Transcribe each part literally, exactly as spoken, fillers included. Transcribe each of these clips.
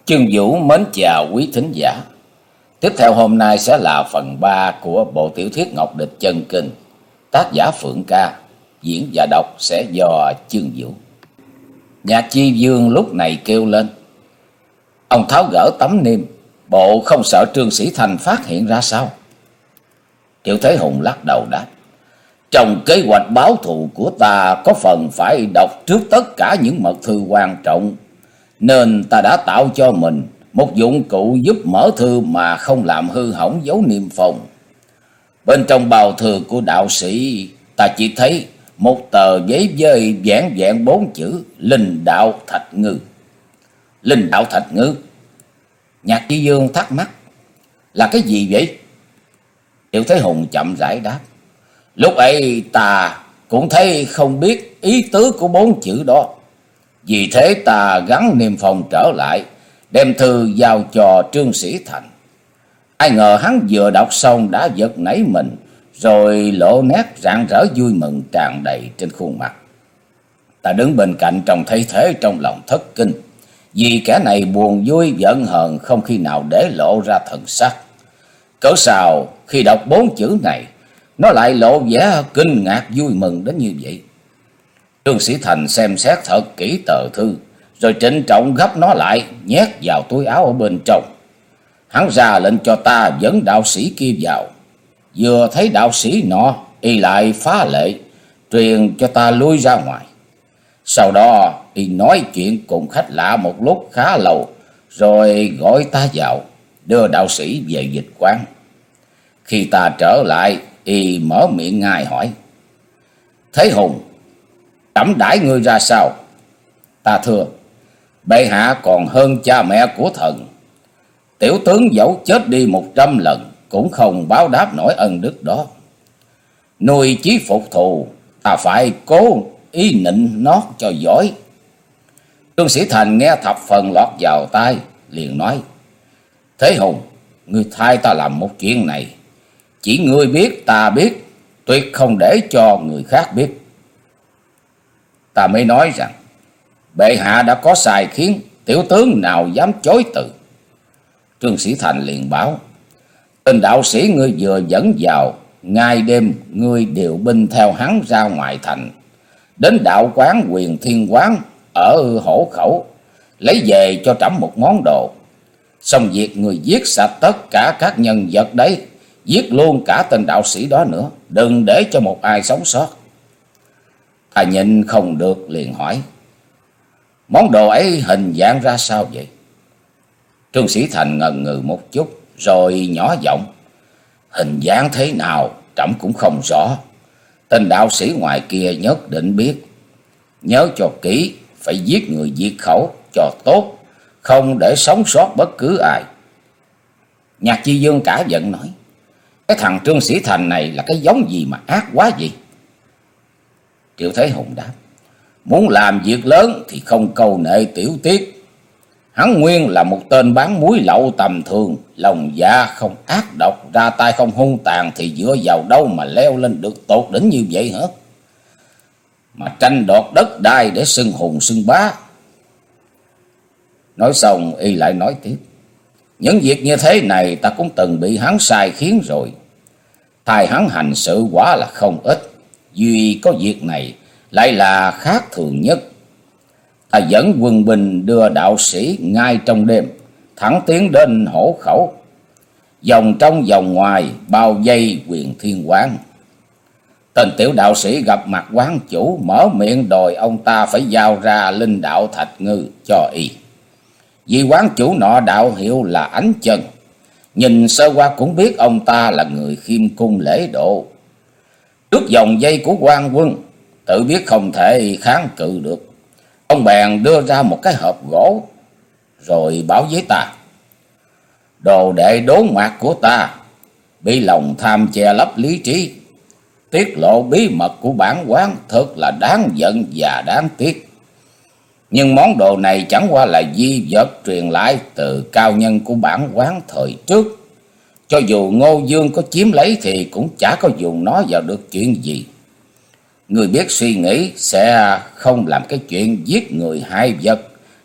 Chương Vũ mến chào quý thính giả. Tiếp theo hôm nay sẽ là phần ba của bộ tiểu thuyết Ngọc Địch Chân Kinh. Tác giả Phượng Ca, diễn và đọc sẽ do Chương Vũ. Nhạc Chi Dương lúc này kêu lên. Ông tháo gỡ tấm niêm, bộ không sợ Trương Sĩ Thành phát hiện ra sao? Triệu Thế Hùng lắc đầu đáp. Trong kế hoạch báo thù của ta có phần phải đọc trước tất cả những mật thư quan trọng, nên ta đã tạo cho mình một dụng cụ giúp mở thư mà không làm hư hỏng dấu niêm phong. Bên trong bào thư của đạo sĩ, ta chỉ thấy một tờ giấy với vẹn vẹn bốn chữ Linh Đạo Thạch Ngư. Linh Đạo Thạch Ngư? Nhạc Chi Dương thắc mắc. Là cái gì vậy? Triệu Thế Hùng chậm rãi đáp. Lúc ấy ta cũng thấy không biết ý tứ của bốn chữ đó. Vì thế ta gắn niêm phong trở lại, đem thư giao cho Trương Sĩ Thành. Ai ngờ hắn vừa đọc xong đã giật nảy mình, rồi lộ nét rạng rỡ vui mừng tràn đầy trên khuôn mặt. Ta đứng bên cạnh trông thấy thế trong lòng thất kinh, vì kẻ này buồn vui giận hờn không khi nào để lộ ra thần sắc. Cớ sao khi đọc bốn chữ này, nó lại lộ vẻ kinh ngạc vui mừng đến như vậy? Trương Sĩ Thành xem xét thật kỹ tờ thư, rồi trịnh trọng gấp nó lại, nhét vào túi áo ở bên trong. Hắn ra lệnh cho ta dẫn đạo sĩ kia vào. Vừa thấy đạo sĩ nọ, y lại phá lệ, truyền cho ta lui ra ngoài. Sau đó, y nói chuyện cùng khách lạ một lúc khá lâu, rồi gọi ta vào, đưa đạo sĩ về dịch quán. Khi ta trở lại, y mở miệng ngài hỏi. Thế Hùng, trẫm đãi ngươi ra sao? Ta thưa, bệ hạ còn hơn cha mẹ của thần. Tiểu tướng dẫu chết đi một trăm lần cũng không báo đáp nổi ân đức đó. Nuôi chí phục thù, ta phải cố ý nịnh nót cho giỏi. Trương Sĩ Thành nghe thập phần lọt vào tai, liền nói. Thế Hùng, ngươi thay ta làm một chuyện này. Chỉ ngươi biết, ta biết, tuyệt không để cho người khác biết. Ta mới nói rằng, bệ hạ đã có sai khiến, tiểu tướng nào dám chối từ. Trương Sĩ Thành liền báo. Tên đạo sĩ ngươi vừa dẫn vào, ngày đêm ngươi điều binh theo hắn ra ngoài thành, đến đạo quán Quyền Thiên Quán ở Hổ Khẩu, lấy về cho trẫm một món đồ. Xong việc người giết sạch tất cả các nhân vật đấy, giết luôn cả tên đạo sĩ đó nữa, đừng để cho một ai sống sót. Ta nhìn không được liền hỏi. Món đồ ấy hình dạng ra sao vậy? Trương Sĩ Thành ngần ngừ một chút, rồi nhỏ giọng. Hình dáng thế nào trẫm cũng không rõ. Tên đạo sĩ ngoài kia nhất định biết. Nhớ cho kỹ, phải giết người diệt khẩu cho tốt, không để sống sót bất cứ ai. Nhạc Chi Dương cả giận nói. Cái thằng Trương Sĩ Thành này là cái giống gì mà ác quá gì? Triệu Thế Hùng đáp. Muốn làm việc lớn thì không câu nệ tiểu tiết. Hắn nguyên là một tên bán muối lậu tầm thường, lòng dạ không ác độc, ra tay không hung tàn, thì dựa vào đâu mà leo lên được tột đỉnh như vậy hả? Mà tranh đoạt đất đai để xưng hùng xưng bá. Nói xong y lại nói tiếp. Những việc như thế này ta cũng từng bị hắn sai khiến rồi. Thay hắn hành sự quả là không ít, duy có việc này lại là khác thường nhất. Ta dẫn quân binh đưa đạo sĩ ngay trong đêm, thẳng tiến đến Hổ Khẩu, vòng trong vòng ngoài bao vây Quyền Thiên Quán. Tên tiểu đạo sĩ gặp mặt quán chủ, mở miệng đòi ông ta phải giao ra Linh Đạo Thạch Ngư cho y. Vì quán chủ nọ đạo hiệu là Ánh Chân, nhìn sơ qua cũng biết ông ta là người khiêm cung lễ độ. Trước vòng dây của quan quân, tự biết không thể kháng cự được, ông bèn đưa ra một cái hộp gỗ, rồi bảo với ta. Đồ đệ đốn mạc của ta, bị lòng tham che lấp lý trí, tiết lộ bí mật của bản quán, thật là đáng giận và đáng tiếc. Nhưng món đồ này chẳng qua là di vật truyền lại từ cao nhân của bản quán thời trước. Cho dù Ngô Dương có chiếm lấy thì cũng chả có dùng nó vào được chuyện gì. Người biết suy nghĩ sẽ không làm cái chuyện giết người hại vật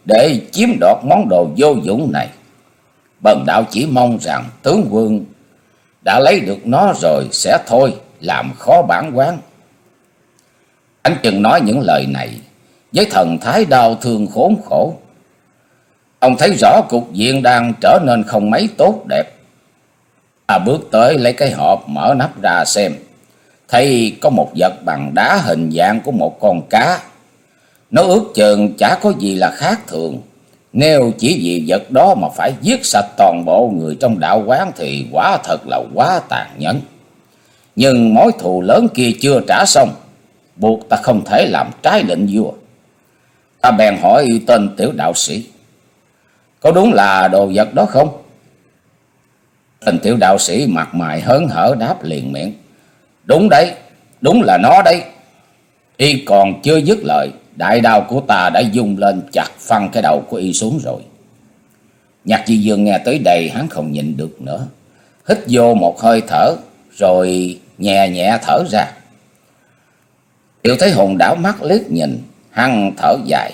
để chiếm đoạt món đồ vô dụng này. Bần đạo chỉ mong rằng tướng quân đã lấy được nó rồi sẽ thôi làm khó bản quán. Ánh Trần nói những lời này với thần thái đau thương khốn khổ. Ông thấy rõ cục diện đang trở nên không mấy tốt đẹp. Ta bước tới lấy cái hộp mở nắp ra xem, thấy có một vật bằng đá hình dạng của một con cá. Nó ước chừng chả có gì là khác thường. Nếu chỉ vì vật đó mà phải giết sạch toàn bộ người trong đạo quán thì quả thật là quá tàn nhẫn. Nhưng mối thù lớn kia chưa trả xong, buộc ta không thể làm trái lệnh vua. Ta bèn hỏi tên tiểu đạo sĩ: có đúng là đồ vật đó không? Tên tiểu đạo sĩ mặt mày hớn hở đáp liền miệng: đúng đấy, đúng là nó đấy. Y còn chưa dứt lời, đại đao của ta đã dung lên chặt phăng cái đầu của y xuống rồi. Nhạc Di Dương nghe tới đây hắn không nhịn được nữa, hít vô một hơi thở rồi nhẹ nhẹ thở ra. Tiểu Thế Hùng đảo mắt liếc nhìn, hắn thở dài.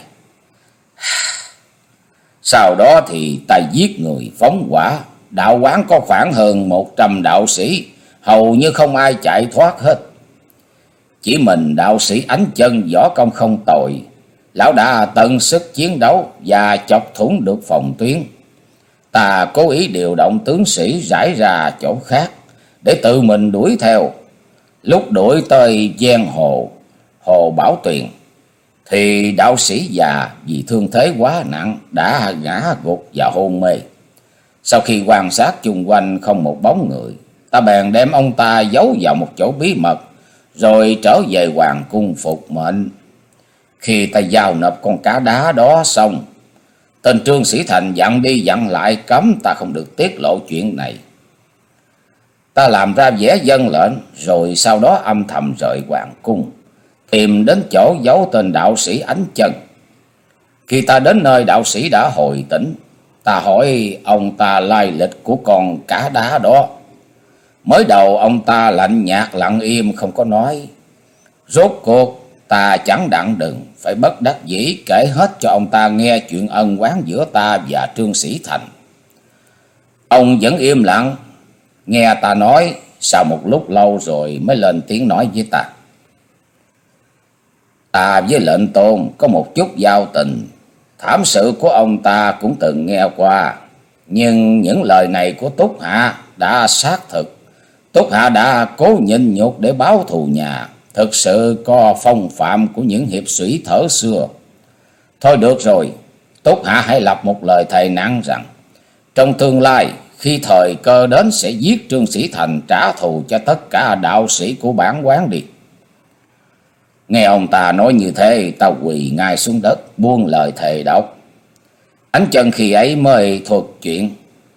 Sau đó thì ta giết người phóng hỏa. Đạo quán có khoảng hơn một trăm đạo sĩ, hầu như không ai chạy thoát hết. Chỉ mình đạo sĩ Ánh Chân võ công không tồi, lão đã tận sức chiến đấu và chọc thủng được phòng tuyến. Ta cố ý điều động tướng sĩ rải ra chỗ khác để tự mình đuổi theo. Lúc đuổi tới ven hồ, hồ Bảo Tuyền, thì đạo sĩ già vì thương thế quá nặng đã ngã gục và hôn mê. Sau khi quan sát chung quanh không một bóng người, ta bèn đem ông ta giấu vào một chỗ bí mật, rồi trở về hoàng cung phục mệnh. Khi ta giao nộp con cá đá đó xong, tên Trương Sĩ Thành dặn đi dặn lại cấm ta không được tiết lộ chuyện này. Ta làm ra vẻ vâng lệnh, rồi sau đó âm thầm rời hoàng cung, tìm đến chỗ giấu tên đạo sĩ Ánh Chân. Khi ta đến nơi đạo sĩ đã hồi tỉnh, ta hỏi ông ta lai lịch của con cá đá đó. Mới đầu ông ta lạnh nhạt lặng im không có nói. Rốt cuộc ta chẳng đặng đừng phải bất đắc dĩ kể hết cho ông ta nghe chuyện ân oán giữa ta và Trương Sĩ Thành. Ông vẫn im lặng, nghe ta nói. Sau một lúc lâu rồi mới lên tiếng nói với ta: ta với lệnh tôn có một chút giao tình, thảm sự của ông ta cũng từng nghe qua. Nhưng những lời này của Túc Hạ đã xác thực. Túc Hạ đã cố nhịn nhục để báo thù nhà, thực sự có phong phạm của những hiệp sĩ thở xưa. Thôi được rồi, Túc Hạ hãy lập một lời thề nặng rằng trong tương lai khi thời cơ đến sẽ giết Trương Sĩ Thành, trả thù cho tất cả đạo sĩ của bản quán đi. Nghe ông ta nói như thế, ta quỳ ngay xuống đất buông lời thề độc. Ánh Chân khi ấy mới thuật chuyện.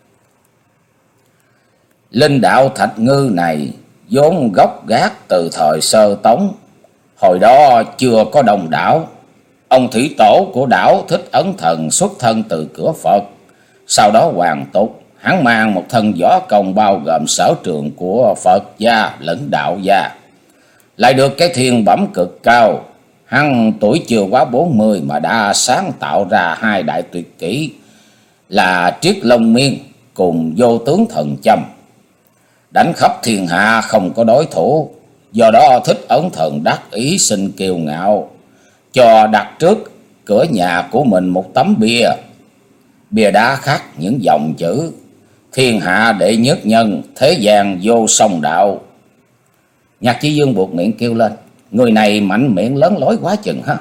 Linh đạo Thạch Ngư này vốn gốc gác từ thời Sơ Tống. Hồi đó chưa có đồng đảo. Ông thủy tổ của đảo Thích Ấn Thần xuất thân từ cửa Phật. Sau đó hoàn tục, hắn mang một thân võ công bao gồm sở trường của Phật gia lẫn đạo gia, lại được cái thiên bẩm cực cao. Hắn tuổi chưa quá bốn mươi mà đã sáng tạo ra hai đại tuyệt kỹ là Triết Long Miên cùng Vô Tướng Thần Châm, đánh khắp thiên hạ không có đối thủ. Do đó Thích Ấn Thần đắc ý sinh kiêu ngạo, cho đặt trước cửa nhà của mình một tấm bia. Bia đá khắc những dòng chữ: thiên hạ đệ nhất nhân, thế gian vô song đạo. Nhạc Chí Dương buộc miệng kêu lên: người này mạnh miệng lớn lối quá chừng ha.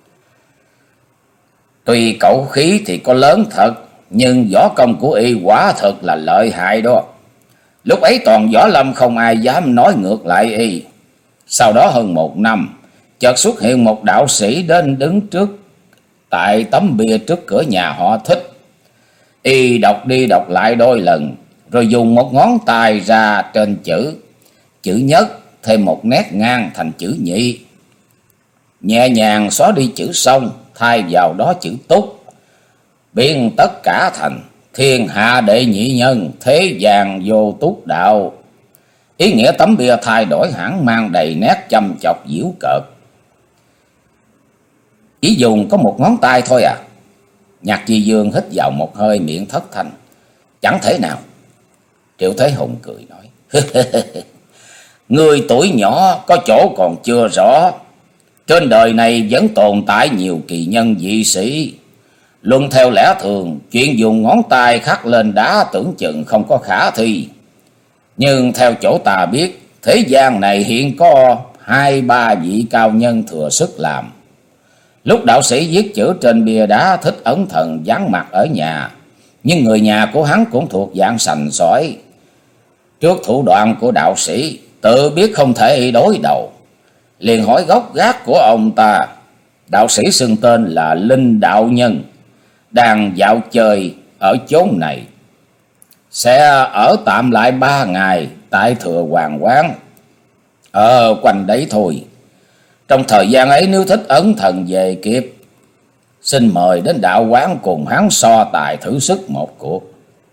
Tuy cẩu khí thì có lớn thật, nhưng võ công của y quả thật là lợi hại đó. Lúc ấy toàn võ lâm không ai dám nói ngược lại y. Sau đó hơn một năm, chợt xuất hiện một đạo sĩ đến đứng trước tại tấm bia trước cửa nhà họ Thích. Y đọc đi đọc lại đôi lần, rồi dùng một ngón tay ra trên chữ chữ nhất thêm một nét ngang thành chữ nhị, nhẹ nhàng xóa đi chữ song, thay vào đó chữ túc, biến tất cả thành thiên hạ đệ nhị nhân, thế gian vô túc đạo. Ý nghĩa tấm bia thay đổi hẳn, mang đầy nét châm chọc giễu cợt. Chỉ dùng có một ngón tay thôi à? Nhạc Chi Dương hít vào một hơi, miệng thất thanh: "Chẳng thể nào." Triệu Thế Hùng cười nói: "Người tuổi nhỏ có chỗ còn chưa rõ. Trên đời này vẫn tồn tại nhiều kỳ nhân dị sĩ. Luân theo lẽ thường, chuyện dùng ngón tay khắc lên đá tưởng chừng không có khả thi. Nhưng theo chỗ ta biết, thế gian này hiện có hai ba vị cao nhân thừa sức làm. Lúc đạo sĩ viết chữ trên bia đá, Thích Ấn Thần vắng mặt ở nhà, nhưng người nhà của hắn cũng thuộc dạng sành sỏi. Trước thủ đoạn của đạo sĩ, tự biết không thể đối đầu, liền hỏi gốc gác của ông ta. Đạo sĩ xưng tên là Linh đạo nhân, đang dạo chơi ở chốn này, sẽ ở tạm lại ba ngày tại Thừa Hoàng Quán, ở quanh đấy thôi. Trong thời gian ấy nếu Thích Ấn Thần về kịp, xin mời đến đạo quán cùng hắn so tài thử sức một cuộc."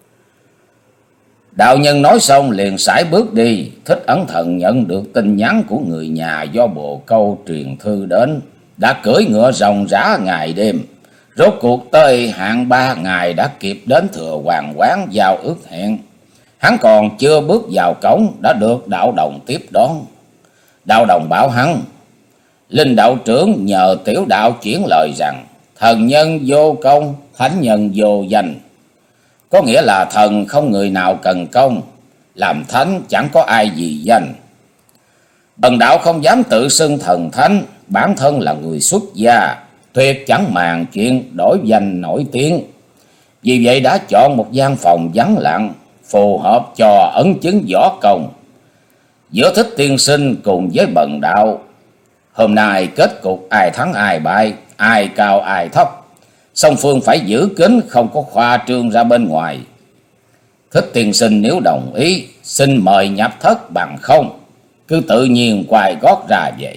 Đạo nhân nói xong liền sải bước đi. Thích Ấn Thần nhận được tin nhắn của người nhà do bồ câu truyền thư đến, đã cưỡi ngựa ròng rã ngày đêm. Rốt cuộc tới hạn ba ngày đã kịp đến Thừa Hoàng Quán giao ước hẹn. Hắn còn chưa bước vào cổng đã được đạo đồng tiếp đón. Đạo đồng bảo hắn: "Linh đạo trưởng nhờ tiểu đạo chuyển lời rằng, thần nhân vô công, thánh nhân vô danh. Có nghĩa là thần không người nào cần công, làm thánh chẳng có ai gì danh. Bần đạo không dám tự xưng thần thánh, bản thân là người xuất gia, tuyệt chẳng màng chuyện đổi danh nổi tiếng. Vì vậy đã chọn một gian phòng vắng lặng, phù hợp cho ấn chứng võ công. Giữa Thích tiên sinh cùng với bần đạo, hôm nay kết cục ai thắng ai bại, ai cao ai thấp, song phương phải giữ kín, không có khoa trương ra bên ngoài. Thích tiên sinh nếu đồng ý, xin mời nhập thất, bằng không cứ tự nhiên quay gót ra về."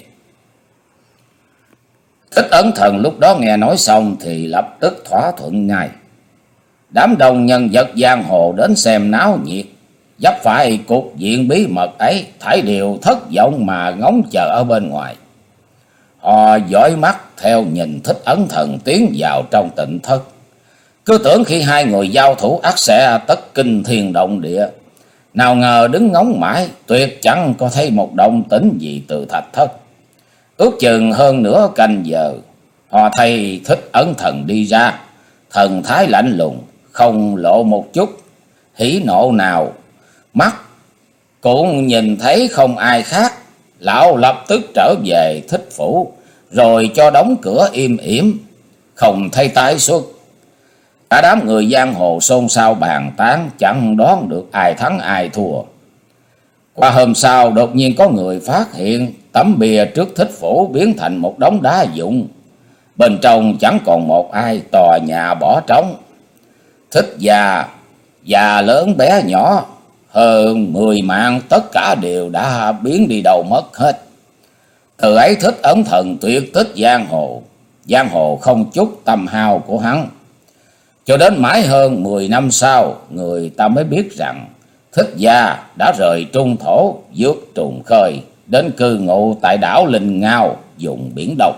Thích Ấn Thần lúc đó nghe nói xong thì lập tức thỏa thuận ngay. Đám đông nhân vật giang hồ đến xem náo nhiệt, dấp phải cục diện bí mật ấy, thảy đều thất vọng mà ngóng chờ ở bên ngoài. Họ dõi mắt theo nhìn Thích Ấn Thần tiến vào trong tịnh thất, cứ tưởng khi hai người giao thủ ắt sẽ tất kinh thiên động địa. Nào ngờ đứng ngóng mãi, tuyệt chẳng có thấy một động tĩnh gì từ thạch thất. Ước chừng hơn nửa canh giờ, họ thấy Thích Ấn Thần đi ra, thần thái lạnh lùng, không lộ một chút hỉ nộ nào. Mắt cũng nhìn thấy không ai khác. Lão lập tức trở về Thích phủ, rồi cho đóng cửa im ỉm, không thấy tái xuất. Cả đám người giang hồ xôn xao bàn tán, chẳng đoán được ai thắng ai thua. Qua hôm sau đột nhiên có người phát hiện tấm bia trước Thích phủ biến thành một đống đá vụn, bên trong chẳng còn một ai, tòa nhà bỏ trống. Thích già, già lớn bé nhỏ, hơn mười mạng tất cả đều đã biến đi đâu mất hết. Từ ấy Thích Ấn Thần tuyệt tích giang hồ, giang hồ không chút tầm hào của hắn. Cho đến mãi hơn mười năm sau, người ta mới biết rằng Thích gia đã rời trung thổ, vượt trùng khơi, đến cư ngụ tại đảo Linh Ngao, vùng Biển Đông.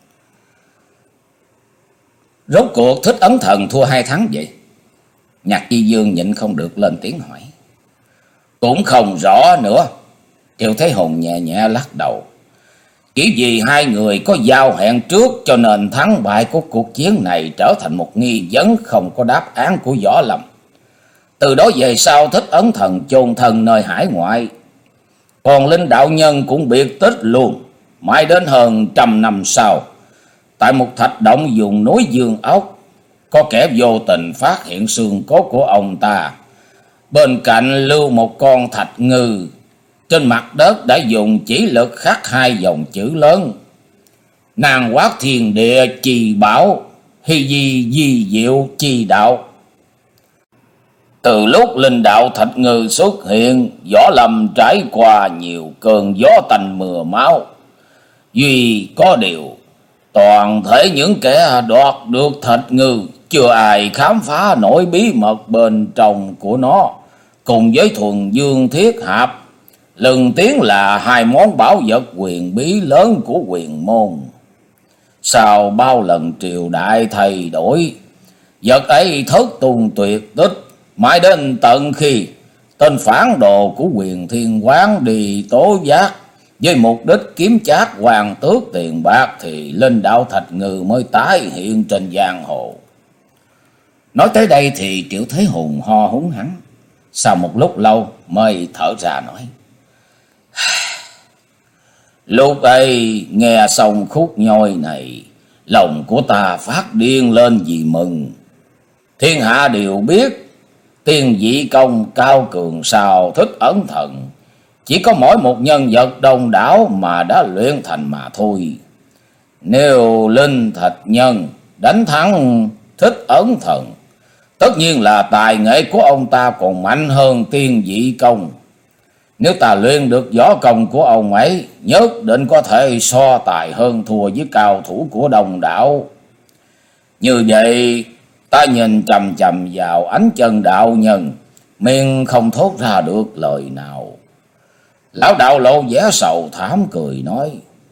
Rốt cuộc Thích Ấn Thần thua hai thắng vậy? Nhạc Chi Dương nhịn không được lên tiếng hỏi. Cũng không rõ nữa. Triệu Thế Hùng nhẹ nhẹ lắc đầu. Chỉ vì hai người có giao hẹn trước, cho nên thắng bại của cuộc chiến này trở thành một nghi vấn không có đáp án của Võ Lâm. Từ đó về sau Thích Ấn Thần chôn thân nơi hải ngoại, còn Linh đạo nhân cũng biệt tích luôn. Mãi đến hơn trăm năm sau, tại một thạch động vùng núi Dương Ốc, có kẻ vô tình phát hiện xương cốt của ông ta. Bên cạnh lưu một con thạch ngư, trên mặt đất đã dùng chỉ lực khắc hai dòng chữ lớn: Nàng quát thiên địa trì bảo, hy di di diệu chi đạo. Từ lúc linh đạo thạch ngư xuất hiện, Võ Lâm trải qua nhiều cơn gió tanh mưa máu. Duy có điều, toàn thể những kẻ đoạt được thạch ngư, chưa ai khám phá nổi bí mật bên trong của nó. Cùng với thuần dương thiết hạp, lừng tiếng là hai món bảo vật quyền bí lớn của quyền môn. Sau bao lần triều đại thay đổi, Vật ấy thất tung tuyệt tích, mãi đến tận khi tên phản đồ của Quyền Thiên Quán đi tố giác với mục đích kiếm chác hoàng tước tiền bạc thì Linh Đạo Thạch Ngư mới tái hiện trên giang hồ. Nói tới đây thì Triệu Thế Hùng ho húng hắng, sau một lúc lâu mới thở ra nói: Lúc ấy nghe xong khúc nhoi này, lòng của ta phát điên lên vì mừng. Thiên hạ đều biết tiên dị công cao cường sao Thích Ẩn Thần chỉ có mỗi một nhân vật đông đảo mà đã luyện thành mà thôi. Nếu Linh Thạch Nhân đánh thắng Thích Ẩn Thần, tất nhiên là tài nghệ của ông ta còn mạnh hơn tiên dị công. Nếu ta luyện được võ công của ông ấy, nhất định có thể so tài hơn thua với cao thủ của đồng đạo. Như vậy, ta nhìn chằm chằm vào ánh chân đạo nhân, miệng không thốt ra được lời nào. Lão đạo lộ vẻ sầu thảm cười nói: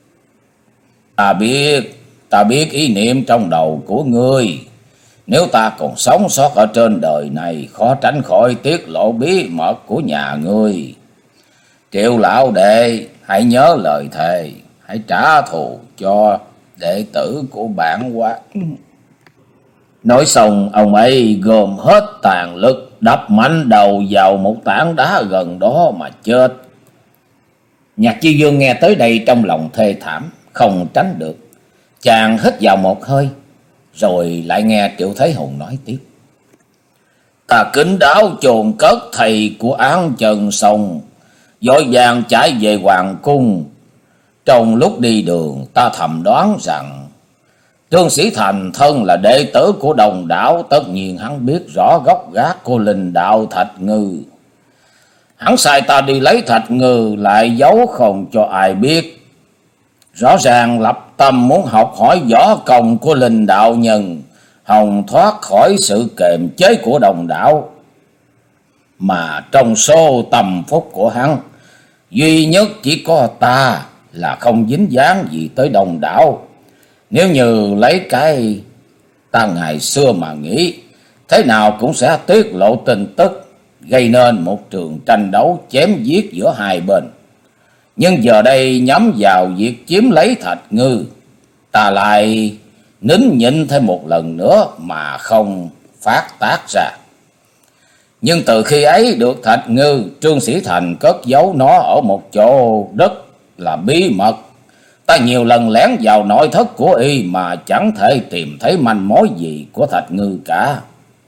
Ta biết, ta biết ý niệm trong đầu của ngươi. Nếu ta còn sống sót ở trên đời này, khó tránh khỏi tiết lộ bí mật của nhà ngươi. Triệu lão đệ, hãy nhớ lời thề, hãy trả thù cho đệ tử của bản quán. Nói xong, ông ấy gồm hết tàn lực, đập mạnh đầu vào một tảng đá gần đó mà chết. Nhạc Chi Dương nghe tới đây trong lòng thê thảm, không tránh được. Chàng hít vào một hơi, rồi lại nghe Triệu Thế Hùng nói tiếp: Ta kính đáo chôn cất thầy của Án Chân Sông, vội vàng chạy về hoàng cung. Trong lúc đi đường, ta thầm đoán rằng Trương Sĩ Thành thân là đệ tử của đồng đạo, tất nhiên hắn biết rõ gốc gác của Linh Đạo Thạch Ngư. Hắn sai ta đi lấy Thạch Ngư, lại giấu không cho ai biết. Rõ ràng lập tâm muốn học hỏi võ công của Linh đạo nhân, hòng thoát khỏi sự kềm chế của đồng đạo. Mà trong số tâm phúc của hắn, duy nhất chỉ có ta là không dính dáng gì tới đồng đạo. Nếu như lấy cái ta ngày xưa mà nghĩ, thế nào cũng sẽ tiết lộ tin tức, gây nên một trường tranh đấu chém giết giữa hai bên. Nhưng giờ đây nhắm vào việc chiếm lấy Thạch Ngư, ta lại nín nhịn thêm một lần nữa mà không phát tác ra. Nhưng từ khi ấy được Thạch Ngư, Trương Sĩ Thành cất giấu nó ở một chỗ đất là bí mật. Ta nhiều lần lén vào nội thất của y mà chẳng thể tìm thấy manh mối gì của Thạch Ngư cả.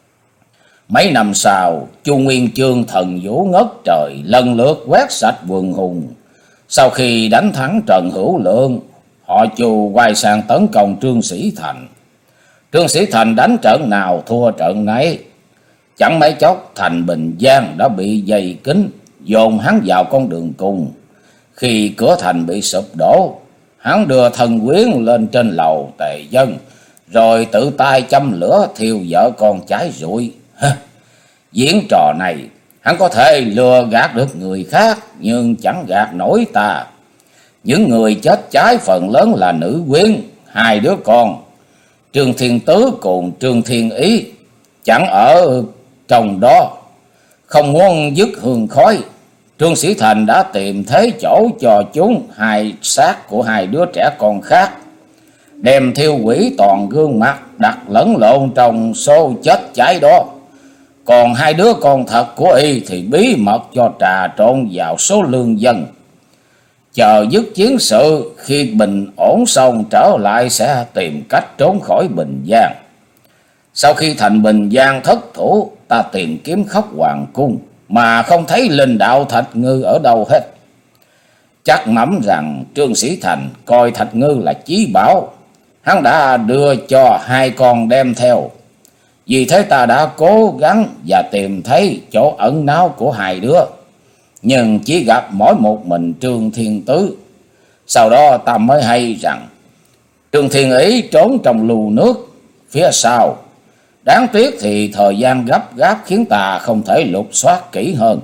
Mấy năm sau, Chu Nguyên Chương thần vũ ngất trời, lần lượt quét sạch quần hùng. Sau khi đánh thắng Trần Hữu Lượng, họ Chu quay sang tấn công Trương Sĩ Thành. Trương Sĩ Thành đánh trận nào thua trận nấy. Chẳng mấy chốc thành Bình Giang đã bị dày kín, dồn hắn vào con đường cùng. Khi cửa thành bị sụp đổ, hắn đưa thần quyến lên trên lầu Tề Dân, rồi tự tay châm lửa thiêu vợ con trái rụi. Diễn trò này, hắn có thể lừa gạt được người khác, nhưng chẳng gạt nổi ta. Những người chết trái phần lớn là nữ quyến, hai đứa con, Trương Thiên Tứ cùng Trương Thiên Ý, chẳng ở trong đó. Không muốn dứt hương khói, Trương Sĩ Thành đã tìm thế chỗ cho chúng hai xác của hai đứa trẻ con khác, đem thiêu hủy toàn gương mặt, đặt lẫn lộn trong số chết cháy đó. Còn hai đứa con thật của y thì bí mật cho trà trộn vào số lương dân. Chờ dứt chiến sự, khi bình ổn xong trở lại sẽ tìm cách trốn khỏi Bình Giang. Sau khi thành Bình Giang thất thủ, ta tìm kiếm khắp hoàng cung mà không thấy Linh Đạo Thạch Ngư ở đâu hết. Chắc mắm rằng Trương Sĩ Thành coi Thạch Ngư là chí bảo, hắn đã đưa cho hai con đem theo. Vì thế ta đã cố gắng và tìm thấy chỗ ẩn náu của hai đứa, nhưng chỉ gặp mỗi một mình Trương Thiên Tứ. Sau đó ta mới hay rằng Trương Thiên Ý trốn trong lù nước phía sau. Đáng tiếc thì thời gian gấp gáp khiến ta không thể lục soát kỹ hơn.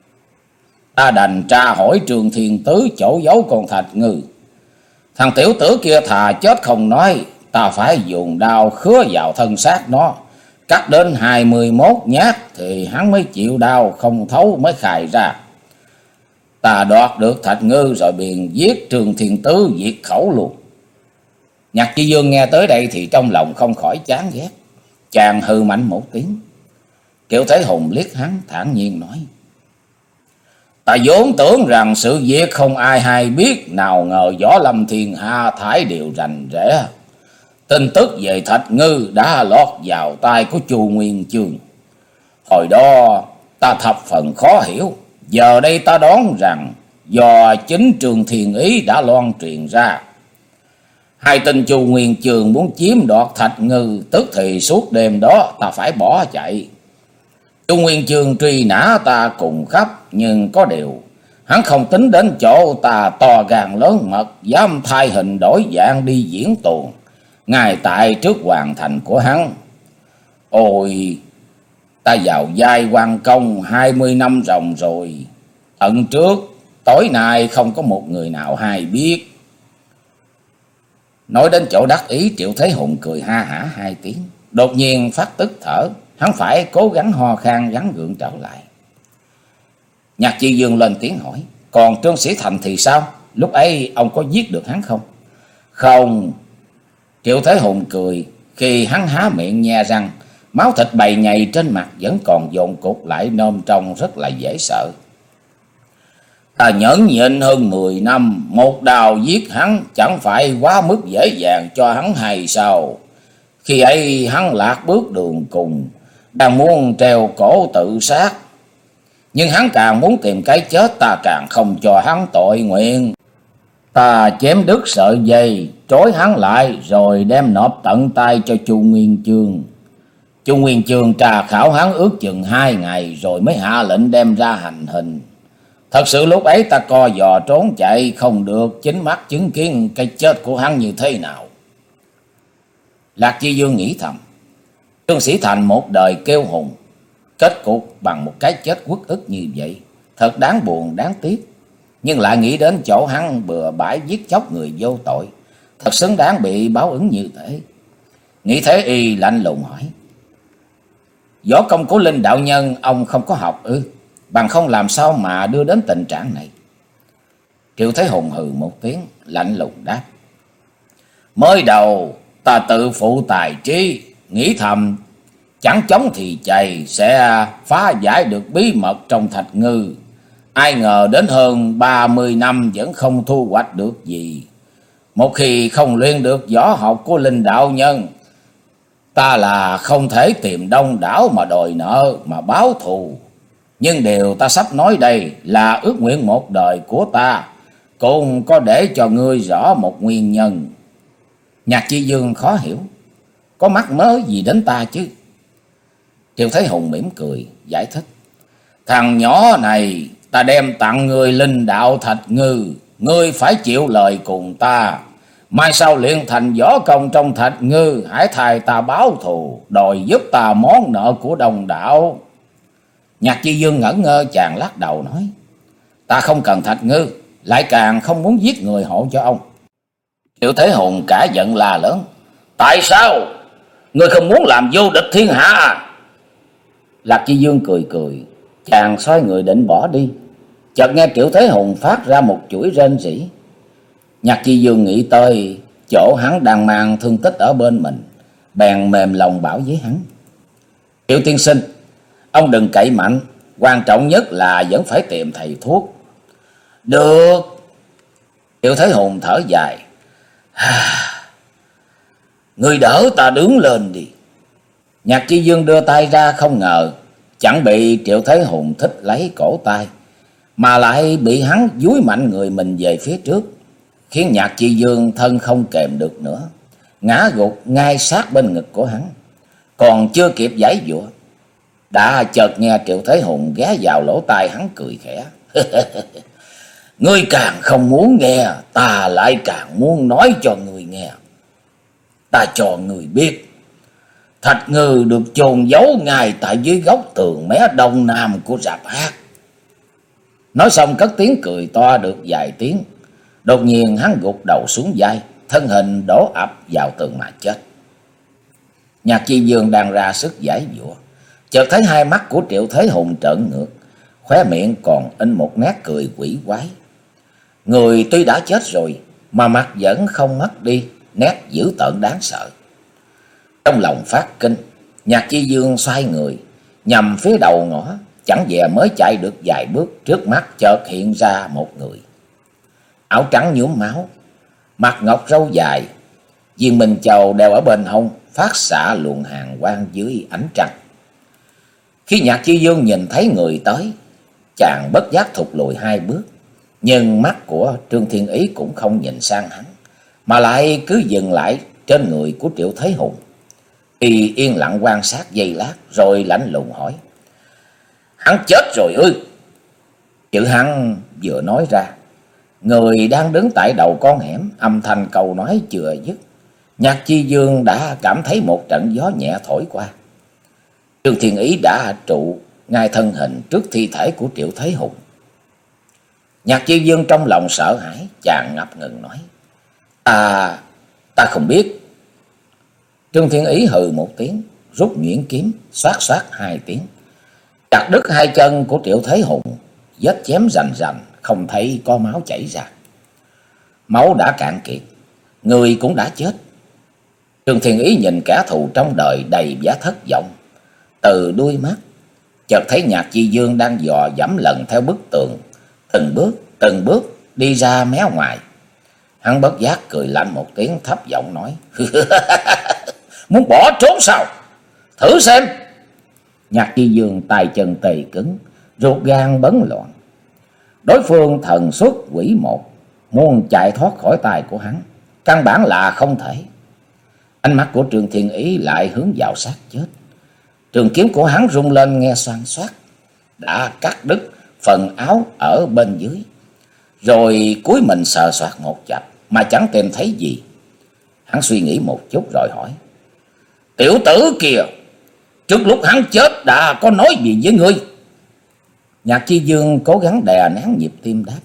Ta đành tra hỏi Trương Thiên Tứ chỗ giấu con Thạch Ngư. Thằng tiểu tử kia thà chết không nói, ta phải dùng đao khứa vào thân xác nó, cắt đến hai mươi mốt nhát thì hắn mới chịu đau không thấu mới khài ra. Ta đoạt được Thạch Ngư rồi liền giết Trương Thiên Tứ diệt khẩu luôn. Nhạc Chi Dương nghe tới đây thì trong lòng không khỏi chán ghét. Chàng hừ mạnh một tiếng. Triệu Thế Hùng liếc hắn thản nhiên nói: Ta vốn tưởng rằng sự việc không ai hay biết, nào ngờ Võ Lâm thiên hạ thải đều rành rẽ. Tin tức về Thạch Ngư đã lọt vào tay của Chu Nguyên Chương. Hồi đó ta thập phần khó hiểu, giờ đây ta đoán rằng do chính Trường Thiên Ý đã loan truyền ra. Hai tin Chu Nguyên Chương muốn chiếm đoạt Thạch Ngư, tức thì suốt đêm đó ta phải bỏ chạy. Chu Nguyên Chương truy nã ta cùng khắp, nhưng có điều hắn không tính đến chỗ ta to gan lớn mật, dám thay hình đổi dạng đi diễn tuồng ngay tại trước hoàng thành của hắn. Ôi, ta vào vai quan công hai mươi năm ròng rồi, ẩn trước tối nay không có một người nào hay biết. Nói đến chỗ đắc ý, Triệu Thế Hùng cười ha hả hai tiếng, đột nhiên phát tức thở. Hắn phải cố gắng ho khan gắng gượng trở lại. Nhạc Chi Dương lên tiếng hỏi: Còn Trương Sĩ Thành thì sao? Lúc ấy ông có giết được hắn không? Không. Triệu Thế Hùng cười. Khi hắn há miệng nhe răng, máu thịt bầy nhầy trên mặt vẫn còn dồn cục lại, nôm trông rất là dễ sợ. Ta nhẫn nhịn hơn mười năm, một đào giết hắn chẳng phải quá mức dễ dàng cho hắn hay sao? Khi ấy hắn lạc bước đường cùng, đang muốn treo cổ tự sát. Nhưng hắn càng muốn tìm cái chết, ta càng không cho hắn tội nguyện. Ta chém đứt sợi dây, trói hắn lại rồi đem nộp tận tay cho Chu Nguyên Chương. Chu Nguyên Chương trà khảo hắn ước chừng hai ngày rồi mới hạ lệnh đem ra hành hình. Thật sự lúc ấy ta co giò trốn chạy, không được chính mắt chứng kiến cái chết của hắn như thế nào. Lạc Chi Dương nghĩ thầm, Trương Sĩ Thành một đời kiêu hùng, kết cục bằng một cái chết uất ức như vậy, thật đáng buồn đáng tiếc. Nhưng lại nghĩ đến chỗ hắn bừa bãi giết chóc người vô tội, thật xứng đáng bị báo ứng như thế. Nghĩ thế y lạnh lùng hỏi: Võ công của Linh đạo nhân ông không có học ư? Bằng không làm sao mà đưa đến tình trạng này? Triệu Thế Hùng hừ một tiếng, lạnh lùng đáp: Mới đầu ta tự phụ tài trí, nghĩ thầm chẳng chống thì chạy sẽ phá giải được bí mật trong Thạch Ngư. Ai ngờ đến hơn ba mươi năm vẫn không thu hoạch được gì. Một khi không luyện được võ học của Linh đạo nhân, ta là không thể tìm đông đảo mà đòi nợ mà báo thù. Nhưng điều ta sắp nói đây là ước nguyện một đời của ta, cũng có để cho ngươi rõ một nguyên nhân. Nhạc Chi Dương khó hiểu: Có mắc mớ gì đến ta chứ? Triệu Thế Hùng mỉm cười giải thích: Thằng nhỏ này ta đem tặng ngươi Linh đạo Thạch Ngư, ngươi phải chịu lời cùng ta. Mai sau luyện thành võ công trong Thạch Ngư, hãy thay ta báo thù, đòi giúp ta món nợ của đồng đạo. Nhạc Chi Dương ngẩn ngơ, chàng lắc đầu nói: Ta không cần Thạch Ngư, lại càng không muốn giết người hộ cho ông. Triệu Thế Hùng cả giận la lớn: Tại sao? Ngươi không muốn làm vô địch thiên hạ à? Lạc Chi Dương cười cười, chàng xoay người định bỏ đi, chợt nghe Triệu Thế Hùng phát ra một chuỗi rên rỉ. Nhạc Chi Dương nghĩ tới chỗ hắn đang mang thương tích ở bên mình, bèn mềm lòng bảo với hắn: Triệu tiên sinh, ông đừng cậy mạnh, quan trọng nhất là vẫn phải tìm thầy thuốc. Được. Triệu Thế Hùng thở dài: Người đỡ ta đứng lên đi. Nhạc Chi Dương đưa tay ra, không ngờ chẳng bị Triệu Thế Hùng thích lấy cổ tay, mà lại bị hắn dúi mạnh người mình về phía trước, khiến Nhạc Chi Dương thân không kềm được nữa, ngã gục ngay sát bên ngực của hắn. Còn chưa kịp giãy giụa, đã chợt nghe Triệu Thế Hùng ghé vào lỗ tai hắn cười khẽ: Ngươi càng không muốn nghe, ta lại càng muốn nói cho ngươi nghe. Ta cho ngươi biết, Thạch Ngư được chôn giấu ngay tại dưới góc tường mé đông nam của rạp hát. Nói xong cất tiếng cười to được vài tiếng, đột nhiên hắn gục đầu xuống vai, thân hình đổ ập vào tường mà chết. Nhạc Chi Dương đang ra sức giải dụa, chợt thấy hai mắt của Triệu Thế Hùng trợn ngược, khóe miệng còn in một nét cười quỷ quái. Người tuy đã chết rồi mà mặt vẫn không mất đi nét dữ tợn đáng sợ. Trong lòng phát kinh, Nhạc Chi Dương xoay người nhằm phía đầu ngõ, chẳng dè mới chạy được vài bước, trước mắt chợt hiện ra một người áo trắng nhuốm máu, mặt ngọc râu dài, viên minh châu đeo ở bên hông, phát xạ luồng hàn quang dưới ánh trăng. Khi Nhạc Chi Dương nhìn thấy người tới, chàng bất giác thụt lùi hai bước, nhưng mắt của Trương Thiên Ý cũng không nhìn sang hắn, mà lại cứ dừng lại trên người của Triệu Thế Hùng. Y yên lặng quan sát giây lát rồi lạnh lùng hỏi: "Hắn chết rồi ư?" Chữ hắn vừa nói ra, người đang đứng tại đầu con hẻm âm thanh câu nói chưa dứt, Nhạc Chi Dương đã cảm thấy một trận gió nhẹ thổi qua. Trương Thiên Ý đã trụ ngay thân hình trước thi thể của Triệu Thế Hùng. Nhạc Chi Dương trong lòng sợ hãi, chàng ngập ngừng nói: Ta, ta không biết. Trương Thiên Ý hừ một tiếng, rút nhuyễn kiếm, xoát xoát hai tiếng, chặt đứt hai chân của Triệu Thế Hùng, vết chém rành rành, không thấy có máu chảy ra. Máu đã cạn kiệt, người cũng đã chết. Trương Thiên Ý nhìn kẻ thù trong đời đầy vẻ thất vọng. Từ đuôi mắt, chợt thấy Nhạc Chi Dương đang dò dẫm lần theo bức tường, từng bước, từng bước đi ra mé ngoài. Hắn bất giác cười lạnh một tiếng, thấp giọng nói: "Muốn bỏ trốn sao? Thử xem." Nhạc Chi Dương tay chân tê cứng, ruột gan bấn loạn. Đối phương thần xuất quỷ một, muốn chạy thoát khỏi tay của hắn, căn bản là không thể. Ánh mắt của Trương Thiên Ý lại hướng vào xác chết. Trường kiếm của hắn rung lên nghe xoan xoát, đã cắt đứt phần áo ở bên dưới, rồi cúi mình sờ soạt một chập mà chẳng tìm thấy gì. Hắn suy nghĩ một chút rồi hỏi: "Tiểu tử kìa, trước lúc hắn chết đã có nói gì với ngươi?" Nhạc Chi Dương cố gắng đè nén nhịp tim đáp: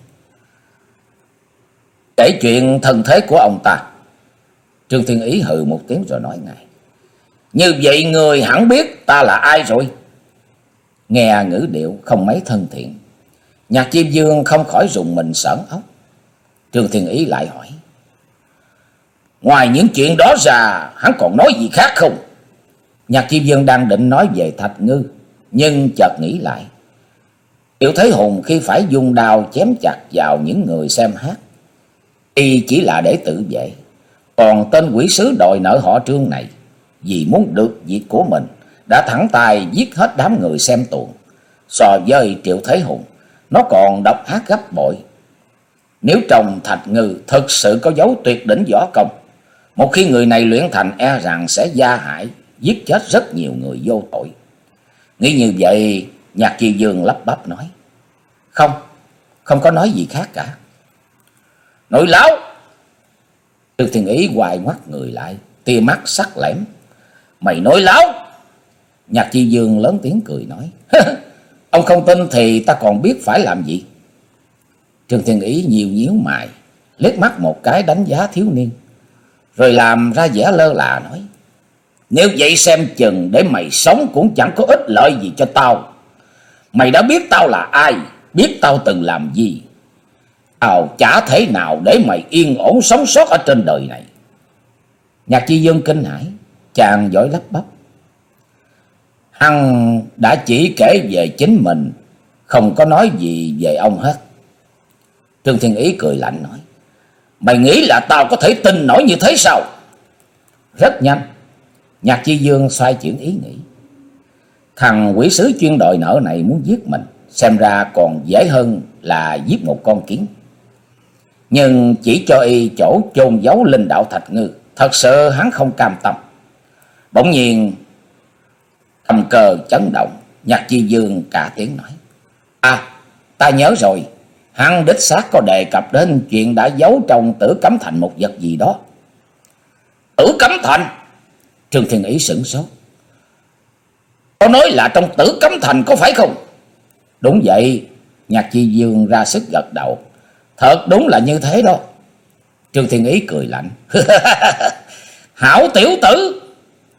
"Kể chuyện thân thế của ông ta." Trương Thiên Ý hừ một tiếng rồi nói ngay: "Như vậy người hẳn biết ta là ai rồi." Nghe ngữ điệu không mấy thân thiện, Nhạc Chi Dương không khỏi rùng mình sởn ốc. Trương Thiên Ý lại hỏi: "Ngoài những chuyện đó ra, hắn còn nói gì khác không?" Nhạc Chi Dương đang định nói về Thạch Ngư, nhưng chợt nghĩ lại. Triệu Thế Hùng khi phải dùng đao chém chặt vào những người xem hát, y chỉ là để tự vệ. Còn tên quỷ sứ đòi nợ họ Trương này, vì muốn được việc của mình, đã thẳng tay giết hết đám người xem tuồng. So với Triệu Thế Hùng, nó còn độc ác gấp bội. Nếu trong Thạch Ngư thực sự có dấu tuyệt đỉnh võ công, một khi người này luyện thành e rằng sẽ gia hại, giết chết rất nhiều người vô tội. Nghĩ như vậy, Nhạc Chi Dương lắp bắp nói: Không, không có nói gì khác cả." "Nội láo!" Trương Thiên Ý hoài ngoắt người lại, tia mắt sắc lẻm: "Mày nói láo!" Nhạc Chi Dương lớn tiếng cười nói: "Ông không tin thì ta còn biết phải làm gì." Trương Thiên Ý nhiều nhíu mày, liếc mắt một cái đánh giá thiếu niên, rồi làm ra vẻ lơ là nói: "Nếu vậy xem chừng để mày sống cũng chẳng có ích lợi gì cho tao. Mày đã biết tao là ai, biết tao từng làm gì, tao chả thể nào để mày yên ổn sống sót ở trên đời này." Nhạc Chi Dương kinh hãi, chàng vội lắp bắp: "Hắn đã chỉ kể về chính mình, không có nói gì về ông hết." Trương Thiên Ý cười lạnh nói: "Mày nghĩ là tao có thể tin nổi như thế sao?" Rất nhanh, Nhạc Chi Dương xoay chuyển ý nghĩ. Thằng quỷ sứ chuyên đòi nợ này muốn giết mình, xem ra còn dễ hơn là giết một con kiến. Nhưng chỉ cho y chỗ chôn giấu linh đạo Thạch Ngư, thật sự hắn không cam tâm. Bỗng nhiên tâm cơ chấn động, Nhạc Chi Dương cả tiếng nói: "À, ta nhớ rồi, hắn đích xác có đề cập đến chuyện đã giấu trong Tử Cấm Thành một vật gì đó." "Tử Cấm Thành?" Trương Thiên Ý sửng sốt: "Có nói là trong Tử Cấm Thành có phải không?" "Đúng vậy." Nhạc Chi Dương ra sức gật đầu: "Thật đúng là như thế đó." Trương Thiên Ý cười lạnh: "Hảo tiểu tử,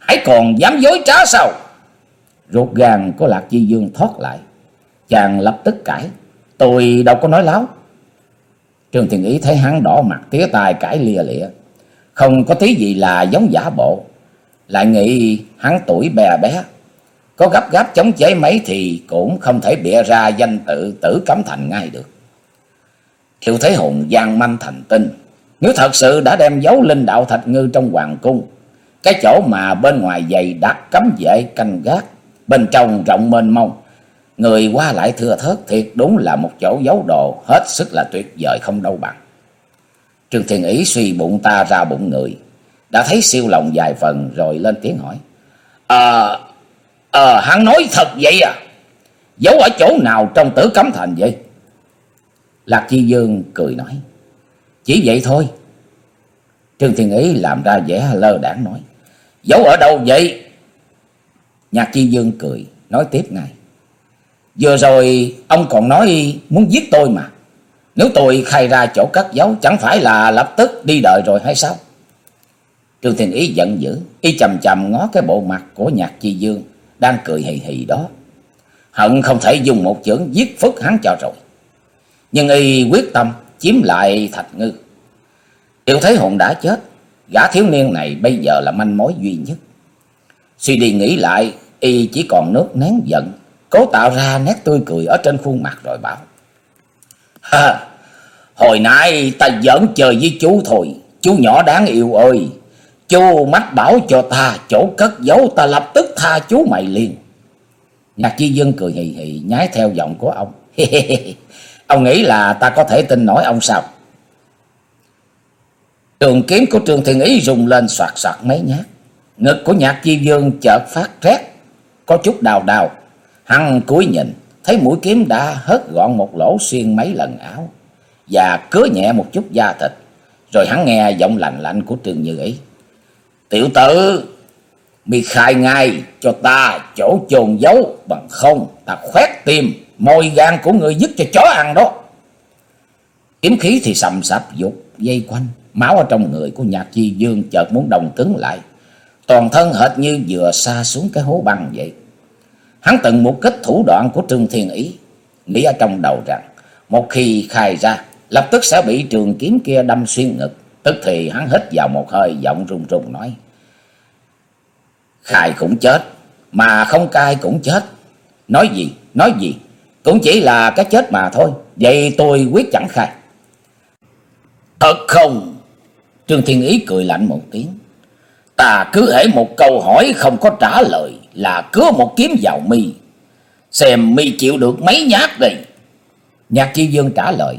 hãy còn dám dối trá sao? Ruột gan của Lạc Chi Dương thoát lại. Chàng lập tức cãi: tôi đâu có nói láo. Trương Thiên Ý thấy hắn đỏ mặt tía tai cãi lia lịa, không có tí gì là giống giả bộ, lại nghĩ hắn tuổi bè bé, có gấp gáp chống chế mấy thì cũng không thể bịa ra danh tự Tử Cấm Thành ngay được. Triệu Thế Hùng gian manh thành tinh, nếu thật sự đã đem giấu linh đạo thạch ngư trong hoàng cung, cái chỗ mà bên ngoài dày đặc cấm vệ canh gác, bên trong rộng mênh mông, người qua lại thưa thớt, thiệt đúng là một chỗ giấu đồ hết sức là tuyệt vời không đâu bằng. Trương Thiên Ý suy bụng ta ra bụng người, đã thấy siêu lòng vài phần rồi lên tiếng hỏi: Ờ, ờ, hắn nói thật vậy à? Giấu ở chỗ nào trong Tử Cấm Thành vậy? Lạc Chi Dương cười nói: chỉ vậy thôi. Trương Thiên Ý làm ra vẻ lơ đãng nói: giấu ở đâu vậy? Nhạc Chi Dương cười nói tiếp ngay: vừa rồi ông còn nói muốn giết tôi mà, nếu tôi khai ra chỗ cất giấu chẳng phải là lập tức đi đời rồi hay sao? Trương Thiên Ý giận dữ, y chầm chầm ngó cái bộ mặt của Nhạc Chi Dương đang cười hì hì đó, hận không thể dùng một chưởng giết phức hắn cho rồi. Nhưng y quyết tâm chiếm lại thạch ngư. Triệu Thế Hùng đã chết, gã thiếu niên này bây giờ là manh mối duy nhất. Suy đi nghĩ lại, y chỉ còn nước nén giận, cố tạo ra nét tươi cười ở trên khuôn mặt rồi bảo: ha, hồi nãy ta giỡn chơi với chú thôi, chú nhỏ đáng yêu ơi. Chú mách bảo cho ta chỗ cất giấu, ta lập tức tha chú mày liền. Nhạc Chi Dương cười hì hì nhái theo giọng của ông: ông nghĩ là ta có thể tin nổi ông sao? Trường kiếm của Trương Thiên Ý rung lên soạt soạt mấy nhát, ngực của Nhạc Chi Dương chợt phát rét, có chút đau đau. Hắn cúi nhìn, thấy mũi kiếm đã hớt gọn một lỗ xuyên mấy lần áo và cứa nhẹ một chút da thịt. Rồi hắn nghe giọng lạnh lạnh của Trương Như Ý: tiểu tử, mi khai ngay cho ta chỗ chôn giấu, bằng không ta khoét tim mồi gan của người dứt cho chó ăn đó. Kiếm khí thì sầm sập dục dây quanh, máu ở trong người của Nhạc Chi Dương chợt muốn đồng cứng lại, toàn thân hệt như vừa sa xuống cái hố băng vậy. Hắn từng một kích thủ đoạn của Trương Thiên Ý, nghĩ ở trong đầu rằng một khi khai ra lập tức sẽ bị trường kiếm kia đâm xuyên ngực. Tức thì hắn hít vào một hơi, giọng run run nói: khai cũng chết, mà không cai cũng chết. Nói gì, nói gì, cũng chỉ là cái chết mà thôi. Vậy tôi quyết chẳng khai. Thật không? Trương Thiên Ý cười lạnh một tiếng: ta cứ hễ một câu hỏi không có trả lời là cứa một kiếm vào mi, xem mi chịu được mấy nhát đây. Nhạc Chi Dương trả lời: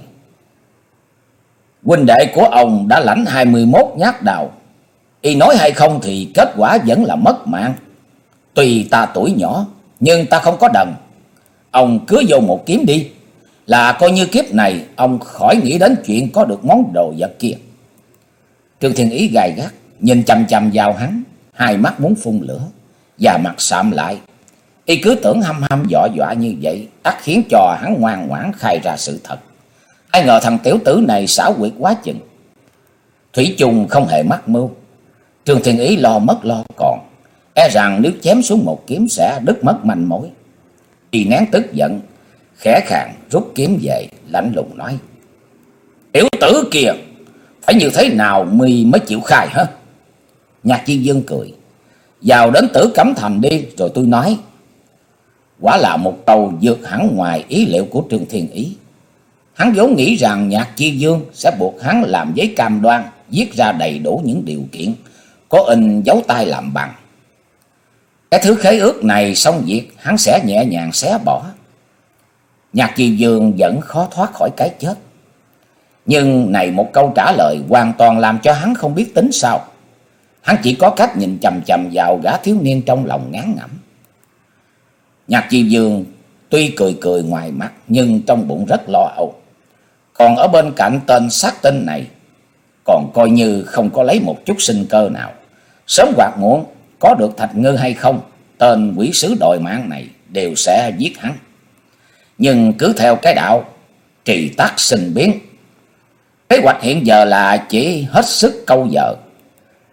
huynh đệ của ông đã lãnh hai mươi mốt nhát đào, y nói hay không thì kết quả vẫn là mất mạng. Tuy ta tuổi nhỏ nhưng ta không có đần, ông cứ vô một kiếm đi, là coi như kiếp này ông khỏi nghĩ đến chuyện có được món đồ vật kia. Trương Thiên Ý gay gắt nhìn chằm chằm vào hắn, hai mắt muốn phun lửa và mặt sạm lại. Y cứ tưởng hăm hăm dọa dọa như vậy ắt khiến cho hắn ngoan ngoãn khai ra sự thật. Ai ngờ thằng tiểu tử này xảo quyệt quá chừng, thủy chung không hề mắc mưu. Trương Thiên Ý lo mất lo còn, e rằng nếu chém xuống một kiếm sẽ đứt mất manh mối. Y nén tức giận, khẽ khàng rút kiếm về, lạnh lùng nói: tiểu tử kìa, phải như thế nào mi mới chịu khai hả? Nhạc Chi Dương cười: vào đến Tử Cấm Thành đi rồi tôi nói. Quả là một câu vượt hẳn ngoài ý liệu của Trương Thiên Ý. Hắn vốn nghĩ rằng Nhạc Chi Dương sẽ buộc hắn làm giấy cam đoan, viết ra đầy đủ những điều kiện, có in dấu tay làm bằng. Cái thứ khế ước này xong việc, hắn sẽ nhẹ nhàng xé bỏ. Nhạc Chi Dương vẫn khó thoát khỏi cái chết. Nhưng này một câu trả lời hoàn toàn làm cho hắn không biết tính sao. Hắn chỉ có cách nhìn chằm chằm vào gã thiếu niên trong lòng ngán ngẩm. Nhạc Chi Dương tuy cười cười ngoài mặt nhưng trong bụng rất lo âu. Còn ở bên cạnh tên sát tinh này, còn coi như không có lấy một chút sinh cơ nào. Sớm hoặc muộn, có được thạch ngư hay không, tên quỷ sứ đòi mạng này đều sẽ giết hắn. Nhưng cứ theo cái đạo trì tác sinh biến, kế hoạch hiện giờ là chỉ hết sức câu giờ.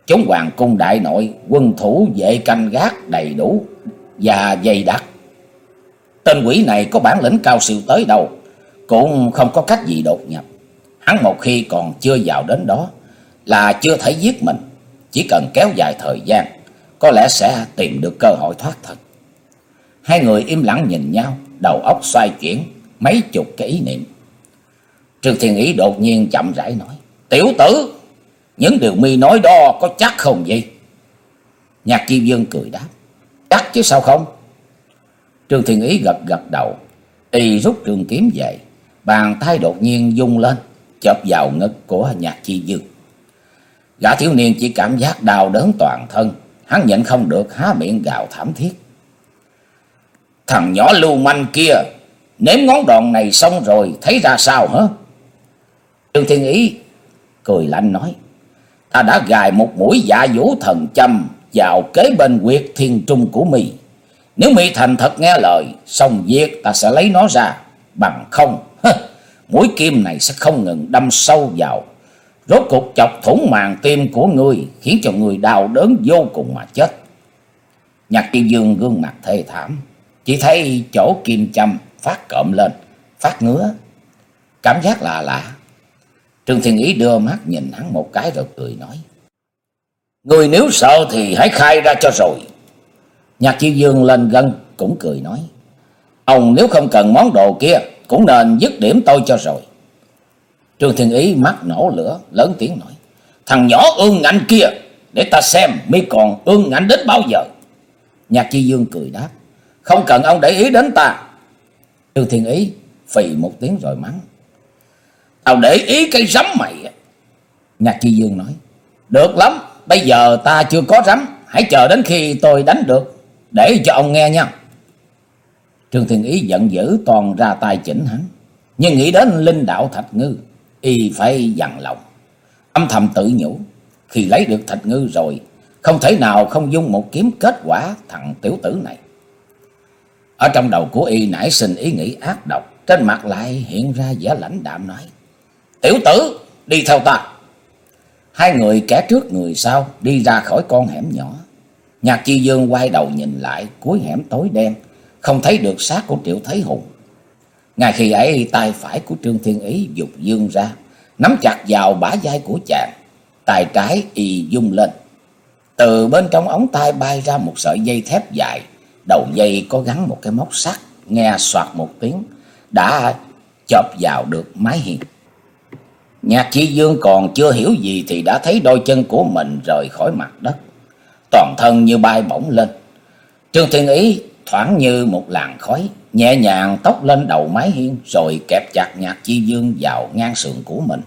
Chúng hoàng cung đại nội, quân thủ vệ canh gác đầy đủ và dày đặc. Tên quỷ này có bản lĩnh cao siêu tới đâu cũng không có cách gì đột nhập. Hắn một khi còn chưa vào đến đó là chưa thể giết mình. Chỉ cần kéo dài thời gian, có lẽ sẽ tìm được cơ hội thoát thân. Hai người im lặng nhìn nhau, đầu óc xoay chuyển mấy chục cái ý niệm. Trương Thiên Ý đột nhiên chậm rãi nói: "Tiểu tử, những điều mi nói đó có chắc không vậy?" Nhạc Chi Dương cười đáp: "Chắc chứ sao không?" Trương Thiên Ý gật gật đầu. Y rút trường kiếm về, bàn tay đột nhiên rung lên, chộp vào ngực của Nhạc Chi Dương. Gã thiếu niên chỉ cảm giác đau đớn toàn thân, hắn nhịn không được há miệng gào thảm thiết: "Thằng nhỏ lưu manh kia, nếm ngón đòn này xong rồi thấy ra sao hả?" Trương Thiên Ý cười lạnh nói: "Ta đã gài một mũi dạ vũ thần châm vào kế bên huyệt thiên trung của mi. Nếu mi thành thật nghe lời, xong việc ta sẽ lấy nó ra. Bằng không, mũi kim này sẽ không ngừng đâm sâu vào, rốt cuộc chọc thủng màng tim của ngươi, khiến cho người đau đớn vô cùng mà chết." Nhạc Chi Dương gương mặt thê thảm, chỉ thấy chỗ kim châm phát cộm lên, phát ngứa, cảm giác lạ lạ. Trương Thiên Ý đưa mắt nhìn hắn một cái rồi cười nói: "Ngươi nếu sợ thì hãy khai ra cho rồi." Nhạc Chi Dương lên gân cũng cười nói: "Ông nếu không cần món đồ kia cũng nên dứt điểm tôi cho rồi." Trương Thiên Ý mắt nổ lửa, lớn tiếng nói: "Thằng nhỏ ương ngạnh kia, để ta xem mi còn ương ngạnh đến bao giờ." Nhạc Chi Dương cười đáp: "Không cần ông để ý đến ta." Trương Thiên Ý phì một tiếng rồi mắng: "Tao để ý cái rắm mày." Nhạc Chi Dương nói: "Được lắm, bây giờ ta chưa có rắm, hãy chờ đến khi tôi đánh được để cho ông nghe nha." Trương Thiên Ý giận dữ toàn ra tay chỉnh hắn, nhưng nghĩ đến linh đạo Thạch Ngư, y phải dằn lòng, âm thầm tự nhủ: khi lấy được Thạch Ngư rồi, không thể nào không dung một kiếm kết quả thằng tiểu tử này. Ở trong đầu của y nảy sinh ý nghĩ ác độc, trên mặt lại hiện ra vẻ lãnh đạm nói: "Tiểu tử, đi theo ta." Hai người kẻ trước người sau đi ra khỏi con hẻm nhỏ. Nhạc Chi Dương quay đầu nhìn lại cuối hẻm tối đen, không thấy được xác của Triệu Thế Hùng. Ngay khi ấy, tay phải của Trương Thiên Ý giục dương ra, nắm chặt vào bả vai của chàng, tay trái y vung lên. Từ bên trong ống tay bay ra một sợi dây thép dài, đầu dây có gắn một cái móc sắt, nghe soạt một tiếng đã chộp vào được mái hiên. Nhạc Chi Dương còn chưa hiểu gì thì đã thấy đôi chân của mình rời khỏi mặt đất, toàn thân như bay bổng lên. Trương Thiên Ý thoảng như một làn khói, nhẹ nhàng tóc lên đầu mái hiên, rồi kẹp chặt Nhạc Chi Dương vào ngang sườn của mình.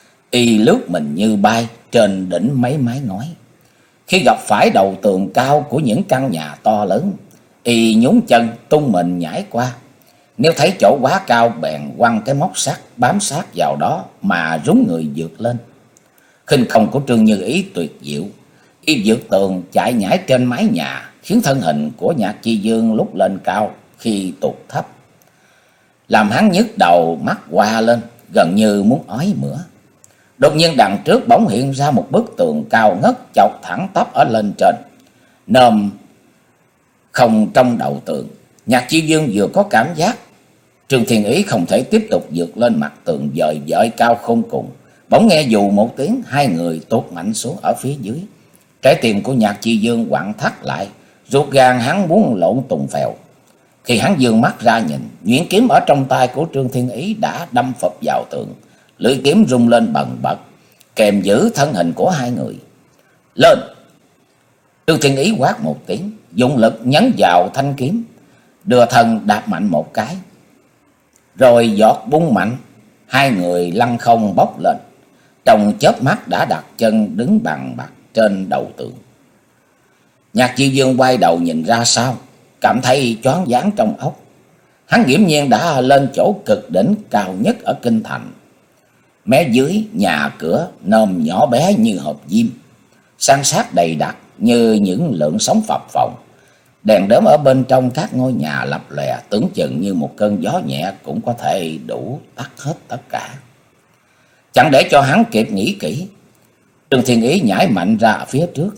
Y lướt mình như bay trên đỉnh mấy mái ngói. Khi gặp phải đầu tường cao của những căn nhà to lớn, y nhún chân tung mình nhảy qua. Nếu thấy chỗ quá cao bèn quăng cái móc sắt bám sát vào đó mà rúng người vượt lên. Khinh công của Trương Như Ý tuyệt diệu, y vượt tường chạy nhảy trên mái nhà, khiến thân hình của Nhạc Chi Dương lúc lên cao khi tụt thấp, làm hắn nhức đầu mắt hoa lên, gần như muốn ói mửa. Đột nhiên đằng trước bỗng hiện ra một bức tường cao ngất chọc thẳng tắp ở lên trên, nôm không trong đầu tường. Nhạc Chi Dương vừa có cảm giác Trương Thiên Ý không thể tiếp tục vượt lên mặt tường dời dời cao khôn cùng, bỗng nghe dù một tiếng, hai người tuột mạnh xuống ở phía dưới. Trái tim của Nhạc Chi Dương quặn thắt lại, ruột gan hắn muốn lộn tùng phèo. Khi hắn dương mắt ra nhìn, nhuyễn kiếm ở trong tay của Trương Thiên Ý đã đâm phập vào tường, lưỡi kiếm rung lên bần bật, kèm giữ thân hình của hai người. "Lên!" Trương Thiên Ý quát một tiếng, dụng lực nhấn vào thanh kiếm, đưa thân đạp mạnh một cái, rồi giọt bung mạnh, hai người lăn không bốc lên, trong chớp mắt đã đặt chân đứng bằng bạc trên đầu tường. Nhạc Chi Dương quay đầu nhìn ra sau, cảm thấy choáng váng trong óc. Hắn nghiễm nhiên đã lên chỗ cực đỉnh cao nhất ở kinh thành. Mé dưới nhà cửa nôm nhỏ bé như hộp diêm, san sát đầy đặc như những lượng sóng phập phồng. Đèn đóm ở bên trong các ngôi nhà lập lòe, tưởng chừng như một cơn gió nhẹ cũng có thể đủ tắt hết tất cả. Chẳng để cho hắn kịp nghĩ kỹ, Trương Thiên Ý nhảy mạnh ra phía trước,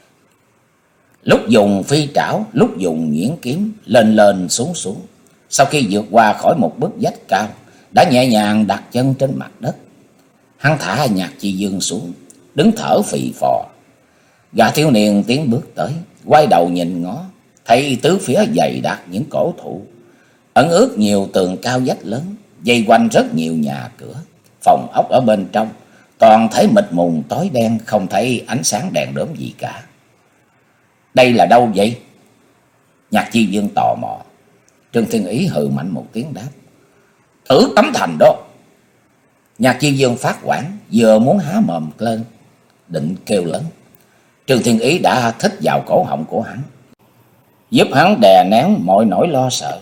lúc dùng phi trảo, lúc dùng nhuyễn kiếm, lên lên xuống xuống. Sau khi vượt qua khỏi một bức vách cao, đã nhẹ nhàng đặt chân trên mặt đất. Hắn thả Nhạc Chi Dương xuống, đứng thở phì phò. Gã thiếu niên tiến bước tới, quay đầu nhìn ngó, thấy tứ phía dày đặc những cổ thụ, ẩn ướt nhiều tường cao vách lớn, dây quanh rất nhiều nhà cửa, phòng ốc ở bên trong, toàn thấy mịt mùng tối đen, không thấy ánh sáng đèn đốm gì cả. Đây là đâu vậy? Nhạc Chi Dương tò mò. Trương Thiên Ý hừ mạnh một tiếng đáp: Tử Cấm Thành đó. Nhạc Chi Dương phát hoảng, vừa muốn há mồm lên định kêu lớn, Trương Thiên Ý đã thích vào cổ họng của hắn, giúp hắn đè nén mọi nỗi lo sợ.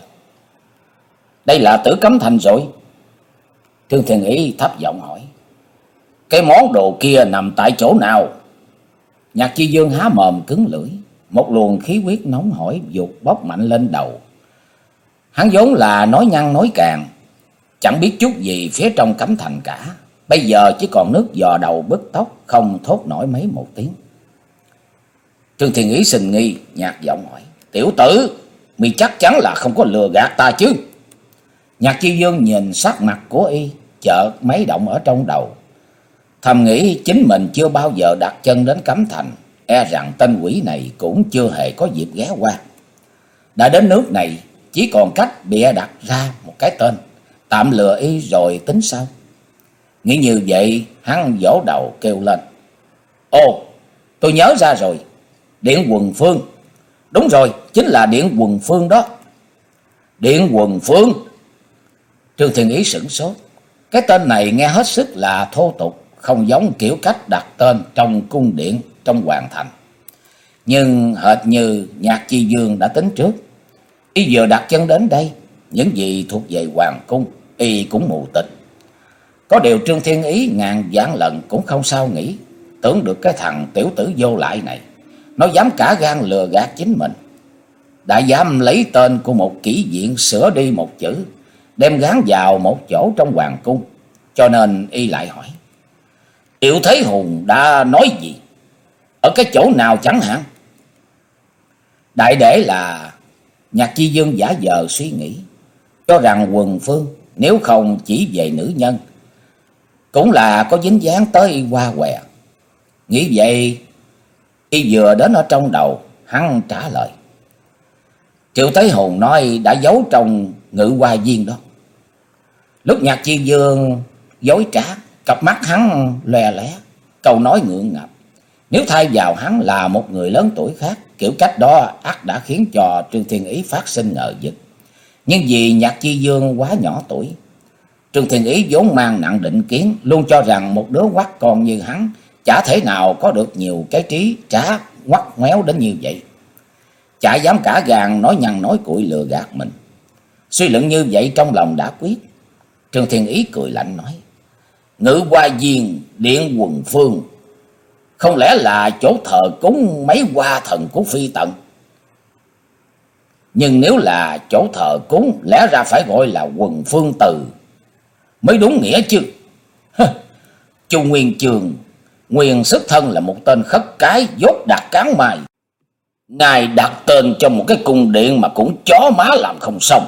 Đây là Tử Cấm Thành rồi? Trương Thiên Ý thấp giọng hỏi. Cái món đồ kia nằm tại chỗ nào? Nhạc Chi Dương há mồm cứng lưỡi, một luồng khí huyết nóng hổi vụt bốc mạnh lên đầu. Hắn vốn là nói nhăng nói càng, chẳng biết chút gì phía trong Cấm Thành cả, bây giờ chỉ còn nước dò đầu bứt tóc, không thốt nổi mấy một tiếng. Trương Thiên Ý sinh nghi, nhạt giọng hỏi: Tiểu tử, mi chắc chắn là không có lừa gạt ta chứ? Nhạc Chi Dương nhìn sắc mặt của y, chợt mấy động ở trong đầu, thầm nghĩ chính mình chưa bao giờ đặt chân đến Cấm Thành, e rằng tên quỷ này cũng chưa hề có dịp ghé qua. Đã đến nước này, chỉ còn cách bịa đặt ra một cái tên, tạm lừa y rồi tính sau. Nghĩ như vậy, hắn vỗ đầu kêu lên: Ồ, tôi nhớ ra rồi, Điện Quần Phương. Đúng rồi, chính là Điện Quần Phương đó. Điện Quần Phương? Trương Thiên Ý sửng sốt. Cái tên này nghe hết sức là thô tục, không giống kiểu cách đặt tên trong cung điện trong hoàng thành. Nhưng hệt như Nhạc Chi Dương đã tính trước, y vừa đặt chân đến đây, những gì thuộc về hoàng cung y cũng mù tịch. Có điều Trương Thiên Ý ngàn vạn lần cũng không sao nghĩ, tưởng được cái thằng tiểu tử vô lại này, nó dám cả gan lừa gạt chính mình, đã dám lấy tên của một kỹ viện sửa đi một chữ, đem gán vào một chỗ trong hoàng cung. Cho nên y lại hỏi: Triệu Thế Hùng đã nói gì? Ở cái chỗ nào chẳng hạn? Đại để là Nhạc Chi Dương giả vờ suy nghĩ, cho rằng Quần Phương nếu không chỉ về nữ nhân, cũng là có dính dáng tới hoa què. Nghĩ vậy, y vừa đến ở trong đầu, hắn trả lời: Triệu Thế Hùng nói đã giấu trong Ngự Hoa Viên đó. Lúc Nhạc Chi Dương dối trá, cặp mắt hắn lòe lé, câu nói ngượng ngập. Nếu thay vào hắn là một người lớn tuổi khác, kiểu cách đó ắt đã khiến cho Trương Thiên Ý phát sinh ngờ vực. Nhưng vì Nhạc Chi Dương quá nhỏ tuổi, Trương Thiên Ý vốn mang nặng định kiến, luôn cho rằng một đứa quắc con như hắn chả thể nào có được nhiều cái trí trá ngoắt ngoéo đến như vậy, chả dám cả gan nói nhăn nói cuội lừa gạt mình. Suy luận như vậy trong lòng đã quyết, Trương Thiên Ý cười lạnh nói: Ngự Hoa Viên, Điện Quần Phương, không lẽ là chỗ thờ cúng mấy hoa thần của Phi Tần? Nhưng nếu là chỗ thờ cúng, lẽ ra phải gọi là Quần Phương Từ mới đúng nghĩa chứ. Chu Nguyên Chương nguyên xuất thân là một tên khất cái dốt đặt cán mai, ngài đặt tên cho một cái cung điện mà cũng chó má làm không xong.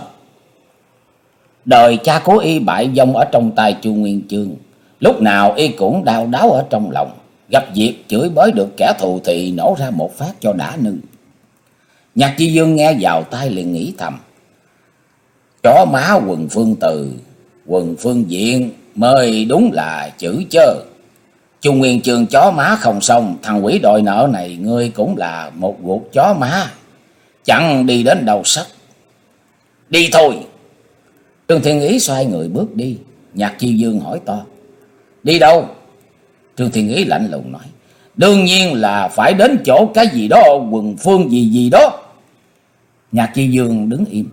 Đời cha của y bại vong ở trong tay Chu Nguyên Chương, lúc nào y cũng đau đáu ở trong lòng, gặp việc chửi bới được kẻ thù thì nổ ra một phát cho đã nư. Nhạc Chi Dương nghe vào tai liền nghĩ thầm: Chó má Quần Phương Từ, Quần Phương Diện mới đúng là chữ chớ. Chu Nguyên Chương chó má không xong, thằng quỷ đòi nợ này ngươi cũng là một guột chó má, chẳng đi đến đâu sắc. Đi thôi. Trương Thiên Ý xoay người bước đi. Nhạc Chi Dương hỏi to: Đi đâu? Trương Thiên Ý lạnh lùng nói: Đương nhiên là phải đến chỗ cái gì đó Quần Phương gì gì đó. Nhạc Chi Dương đứng im.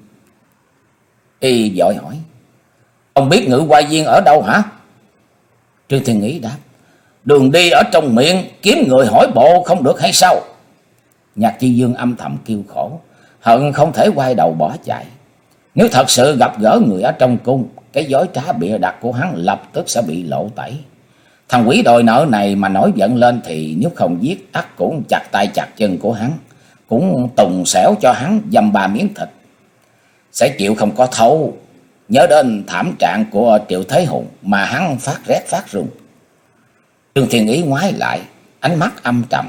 Y vội hỏi: Ông biết Ngự Hoa Viên ở đâu hả? Trương Thiên Ý đáp: Đường đi ở trong miệng, kiếm người hỏi bộ không được hay sao? Nhạc Chi Dương âm thầm kêu khổ, hận không thể quay đầu bỏ chạy. Nếu thật sự gặp gỡ người ở trong cung, cái dối trá bịa đặt của hắn lập tức sẽ bị lộ tẩy. Thằng quỷ đòi nợ này mà nổi giận lên thì nếu không giết ắt cũng chặt tay chặt chân của hắn, cũng tùng xẻo cho hắn dăm ba miếng thịt. Sẽ chịu không có thấu. Nhớ đến thảm trạng của Triệu Thế Hùng mà hắn phát rét phát run. Trương Thiên Ý ngoái lại, ánh mắt âm trầm.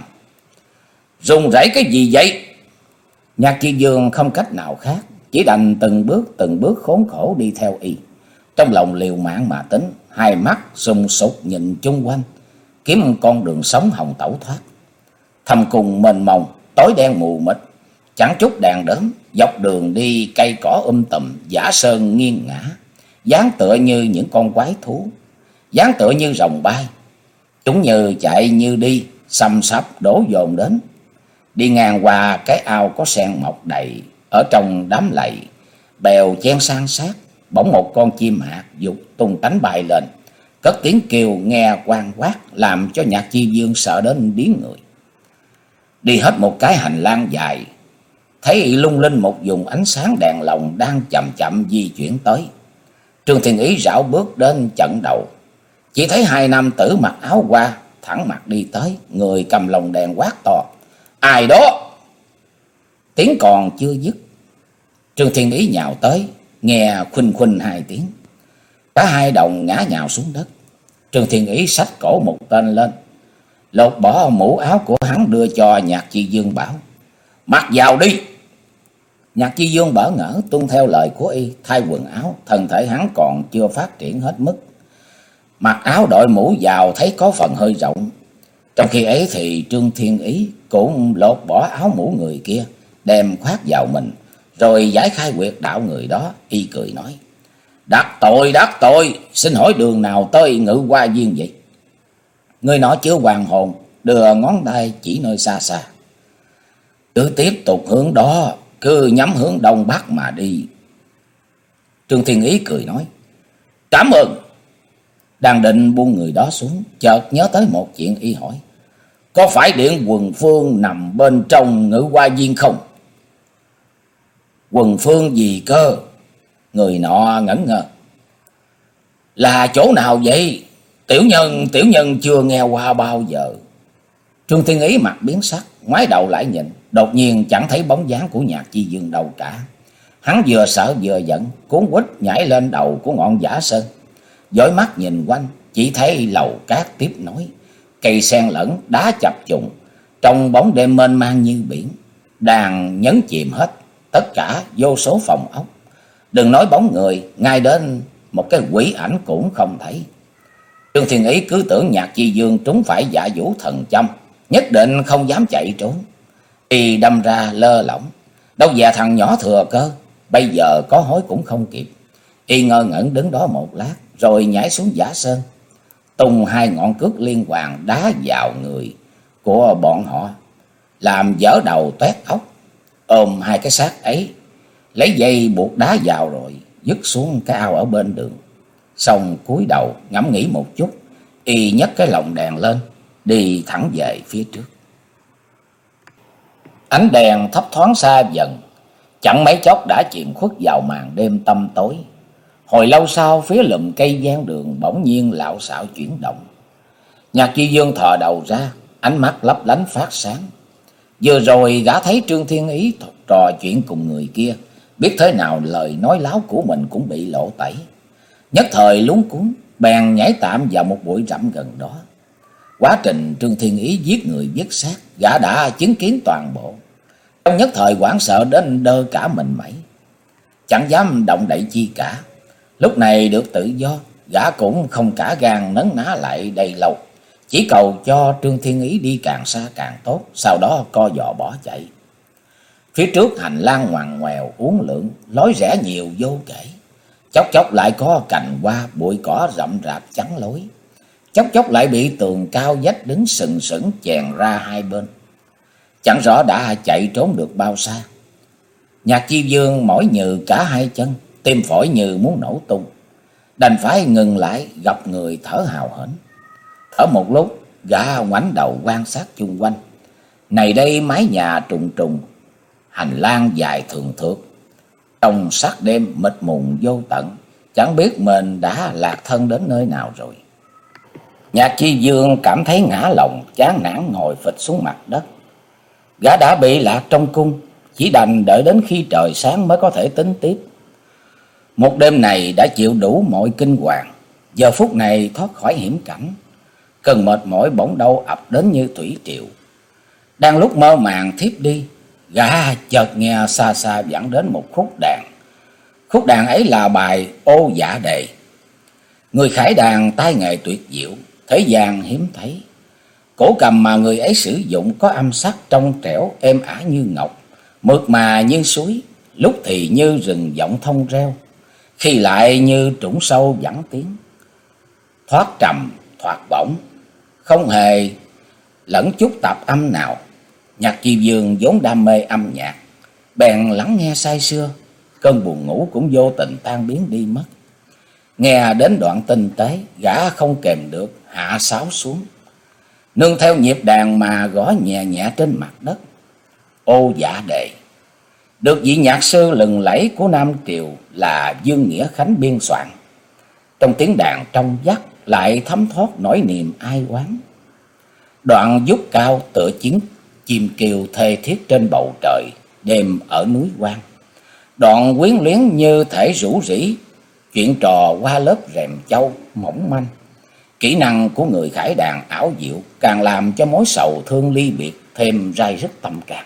Run rẩy cái gì vậy? Nhạc Chi Dương không cách nào khác, chỉ đành từng bước từng bước khốn khổ đi theo y. Trong lòng liều mạng mà tính, hai mắt sùng sục nhìn chung quanh, kiếm con đường sống hòng tẩu thoát. Thầm cùng mênh mông, tối đen mù mịt, chẳng chút đèn đóm, dọc đường đi cây cỏ um tùm, giả sơn nghiêng ngã, dáng tựa như những con quái thú, dáng tựa như rồng bay. Chúng như chạy như đi, xăm sắp đổ dồn đến. Đi ngang qua cái ao có sen mọc đầy, ở trong đám lầy, bèo chen san sát, bỗng một con chim hạt dục tung cánh bay lên, cất tiếng kêu nghe quang quát, làm cho Nhạc Chi Dương sợ đến điếng người. Đi hết một cái hành lang dài, thấy lung linh một vùng ánh sáng đèn lồng đang chậm chậm di chuyển tới. Trương Thiên Ý rảo bước đến chận đầu, chỉ thấy hai nam tử mặc áo hoa thẳng mặt đi tới, người cầm lồng đèn quát to: Ai đó? Tiếng còn chưa dứt, Trương Thiên Ý nhào tới, nghe khuynh khuynh hai tiếng, cả hai đồng ngã nhào xuống đất. Trương Thiên Ý xách cổ một tên lên, lột bỏ mũ áo của hắn đưa cho Nhạc Chi Dương bảo: Mặc vào đi. Nhạc Chi Dương bỡ ngỡ tuân theo lời của y, thay quần áo. Thân thể hắn còn chưa phát triển hết mức, mặc áo đội mũ vào thấy có phần hơi rộng. Trong khi ấy thì Trương Thiên Ý cũng lột bỏ áo mũ người kia, đem khoác vào mình, rồi giải khai quyệt đạo người đó. Y cười nói: Đắc tội, đắc tội, xin hỏi đường nào tới Ngự Hoa Viên vậy? Người nọ chưa hoàn hồn, đưa ngón tay chỉ nơi xa xa: Cứ tiếp tục hướng đó, cứ nhắm hướng đông bắc mà đi. Trương Thiên Ý cười nói: Cảm ơn. Đang định buông người đó xuống, chợt nhớ tới một chuyện, y hỏi: Có phải điện Quần Phương nằm bên trong Ngự Hoa Viên không? Quần Phương gì cơ? Người nọ ngẩn ngơ: Là chỗ nào vậy? Tiểu nhân, tiểu nhân chưa nghe qua bao giờ. Trương Thiên Ý mặt biến sắc, ngoái đầu lại nhìn, đột nhiên chẳng thấy bóng dáng của Nhạc Chi Dương đâu cả. Hắn vừa sợ vừa giận, cuốn quýt nhảy lên đầu của ngọn giả sơn, dõi mắt nhìn quanh, chỉ thấy lầu cát tiếp nối, cây sen lẫn đá chập trùng, trong bóng đêm mênh mang như biển, đang nhấn chìm hết tất cả vô số phòng ốc. Đừng nói bóng người, ngay đến một cái quỷ ảnh cũng không thấy. Trương Thiên Ý cứ tưởng Nhạc Chi Dương trúng phải dạ vũ thần châm, nhất định không dám chạy trốn. Y đâm ra lơ lỏng, đâu dè thằng nhỏ thừa cơ, bây giờ có hối cũng không kịp. Y ngơ ngẩn đứng đó một lát, rồi nhảy xuống giả sơn, tung hai ngọn cước liên hoàn đá vào người của bọn họ, làm vỡ đầu toét óc. Ôm hai cái xác ấy, lấy dây buộc đá vào rồi dứt xuống cái ao ở bên đường. Xong cúi đầu ngẫm nghĩ một chút, y nhấc cái lồng đèn lên, đi thẳng về phía trước. Ánh đèn thấp thoáng xa dần, chẳng mấy chốc đã chìm khuất vào màn đêm tăm tối. Hồi lâu sau, phía lùm cây ven đường bỗng nhiên lạo xạo chuyển động. Nhạc Chi Dương thò đầu ra, ánh mắt lấp lánh phát sáng. Vừa rồi gã thấy Trương Thiên Ý trò chuyện cùng người kia, biết thế nào lời nói láo của mình cũng bị lộ tẩy. Nhất thời luống cuống, bèn nhảy tạm vào một bụi rậm gần đó. Quá trình Trương Thiên Ý giết người giết xác, gã đã chứng kiến toàn bộ. Trong nhất thời hoảng sợ đến đơ cả mình mẩy, chẳng dám động đậy chi cả. Lúc này được tự do, gã cũng không cả gan nấn ná lại đây lâu, chỉ cầu cho Trương Thiên Ý đi càng xa càng tốt, sau đó co giò bỏ chạy. Phía trước hành lang ngoằn ngoèo uốn lượn, lối rẽ nhiều vô kể. Chốc chốc lại có cành hoa bụi cỏ rậm rạp chắn lối, chốc chốc lại bị tường cao vách đứng sừng sững chèn ra hai bên. Chẳng rõ đã chạy trốn được bao xa. Nhạc Chi Dương mỏi nhừ cả hai chân, tim phổi như muốn nổ tung, đành phải ngừng lại, gặp người thở hào hển. Thở một lúc, gã ngoảnh đầu quan sát chung quanh. Này đây mái nhà trùng trùng, hành lang dài thường thượt, trong sắc đêm mịt mùng vô tận, chẳng biết mình đã lạc thân đến nơi nào rồi. Nhạc Chi Dương cảm thấy ngã lòng, chán nản ngồi phịch xuống mặt đất. Gã đã bị lạc trong cung, chỉ đành đợi đến khi trời sáng mới có thể tính tiếp. Một đêm này đã chịu đủ mọi kinh hoàng, giờ phút này thoát khỏi hiểm cảnh, cơn mệt mỏi bỗng đâu ập đến như thủy triều. Đang lúc mơ màng thiếp đi, gã chợt nghe xa xa vẳng đến một khúc đàn. Khúc đàn ấy là bài Ô Dạ Đề. Người khải đàn tay nghề tuyệt diệu, thế gian hiếm thấy. Cổ cầm mà người ấy sử dụng có âm sắc trong trẻo êm ả như ngọc, mượt mà như suối, lúc thì như rừng vọng thông reo, khi lại như trũng sâu vẳng tiếng, thoát trầm thoạt bổng, không hề lẫn chút tạp âm nào. Nhạc Chi Dương vốn đam mê âm nhạc, bèn lắng nghe say sưa, cơn buồn ngủ cũng vô tình tan biến đi mất. Nghe đến đoạn tinh tế, gã không kèm được hạ sáo xuống, nương theo nhịp đàn mà gõ nhẹ nhẹ trên mặt đất. Ô Dạ Đề được vị nhạc sư lừng lẫy của Nam Triều là Dương Nghĩa Khánh biên soạn. Trong tiếng đàn trong vắt lại thấm thoát nỗi niềm ai oán. Đoạn vút cao tựa chiến chim kêu thê thiết trên bầu trời đêm ở núi Quan. Đoạn quyến luyến như thể rủ rỉ chuyện trò qua lớp rèm châu mỏng manh. Kỹ năng của người khải đàn ảo diệu càng làm cho mối sầu thương ly biệt thêm rai rứt tâm can.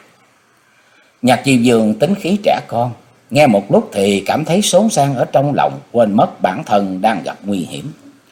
Nhạc Chi Dương tính khí trẻ con, nghe một lúc thì cảm thấy xốn sang ở trong lòng, quên mất bản thân đang gặp nguy hiểm.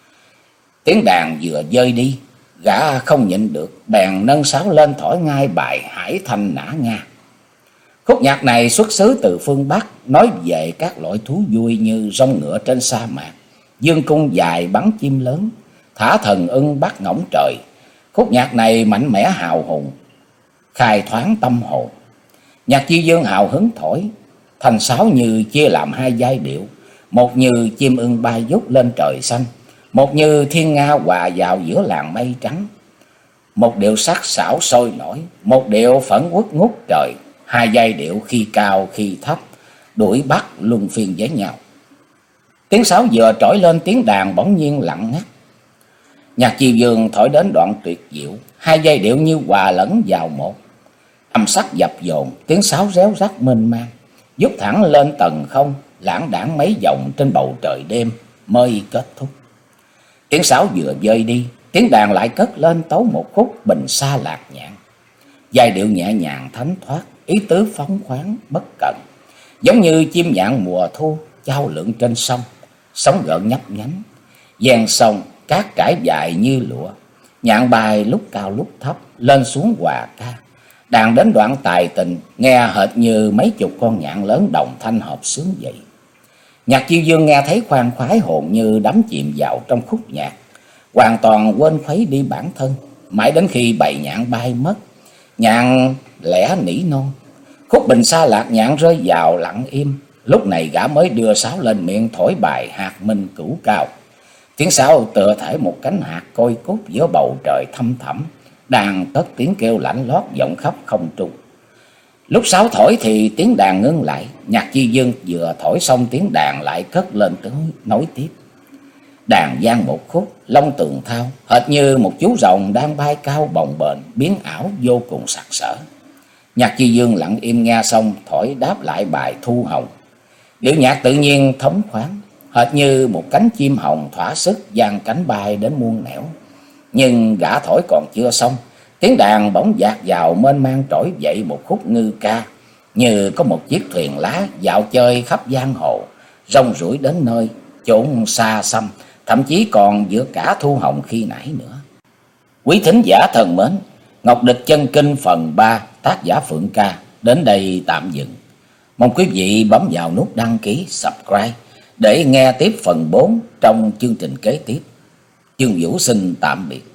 Tiếng đàn vừa rơi đi, gã không nhịn được, bèn nâng sáo lên thổi ngay bài Hải Thanh Nã Nga. Khúc nhạc này xuất xứ từ phương Bắc, nói về các loại thú vui như rong ngựa trên sa mạc, dương cung dài bắn chim lớn, thả thần ưng bắt ngỗng trời. Khúc nhạc này mạnh mẽ hào hùng, khai thoáng tâm hồn. Nhạc Chi Dương hào hứng thổi, thanh sáo như chia làm hai giai điệu, một như chim ưng bay vút lên trời xanh, một như thiên nga hòa vào giữa làng mây trắng. Một điệu sắc sảo sôi nổi, một điệu phẫn uất ngút trời, hai giai điệu khi cao khi thấp, đuổi bắt luân phiên với nhau. Tiếng sáo vừa trỗi lên, tiếng đàn bỗng nhiên lặng ngắt. Nhạc Chi Dương thổi đến đoạn tuyệt diệu, hai giai điệu như hòa lẫn vào một, âm sắc dập dồn, tiếng sáo réo rắt mênh mang, vút thẳng lên tầng không, lãng đãng mấy vòng trên bầu trời đêm mới kết thúc. Tiếng sáo vừa rơi đi, tiếng đàn lại cất lên tấu một khúc Bình Sa Lạc Nhạn. Giai điệu nhẹ nhàng thánh thoát, ý tứ phóng khoáng bất cẩn, giống như chim nhạn mùa thu chao lượn trên sông, sóng gợn nhấp nhánh, ven sông cát trải dài như lụa, nhạn bài lúc cao lúc thấp, lên xuống hòa ca. Đàn đến đoạn tài tình, nghe hệt như mấy chục con nhạn lớn đồng thanh hợp sướng vậy. Nhạc Chi Dương nghe thấy khoan khoái, hồn như đắm chìm vào trong khúc nhạc, hoàn toàn quên khuấy đi bản thân. Mãi đến khi bầy nhạn bay mất, nhạn lẻ nỉ non, khúc Bình Sa Lạc Nhạn rơi vào lặng im. Lúc này gã mới đưa sáo lên miệng thổi bài Hạt Minh Cửu Cao. Tiếng sáo tựa thể một cánh hạt côi cút giữa bầu trời thăm thẳm, đàn cất tiếng kêu lạnh lót vọng khắp không trung. Lúc sáo thổi thì tiếng đàn ngưng lại, Nhạc Chi Dương vừa thổi xong tiếng đàn lại cất lên tới nối tiếp. Đàn vang một khúc long tường thao, hệt như một chú rồng đang bay cao bồng bềnh, biến ảo vô cùng sặc sỡ. Nhạc Chi Dương lặng im nghe xong thổi đáp lại bài Thu Hồng. Điệu nhạc tự nhiên thống khoáng, hệt như một cánh chim hồng thỏa sức giang cánh bay đến muôn nẻo. Nhưng gã thổi còn chưa xong, tiếng đàn bỗng dạt vào mênh mang trỗi dậy một khúc ngư ca, như có một chiếc thuyền lá dạo chơi khắp giang hồ, rong ruổi đến nơi chốn xa xăm, thậm chí còn giữa cả Thu Hồng khi nãy nữa. Quý thính giả thân mến, Ngọc Địch Chân Kinh phần ba tác giả Phượng Ca đến đây tạm dừng. Mong quý vị bấm vào nút đăng ký, subscribe để nghe tiếp phần bốn trong chương trình kế tiếp. Chương Vũ xin tạm biệt.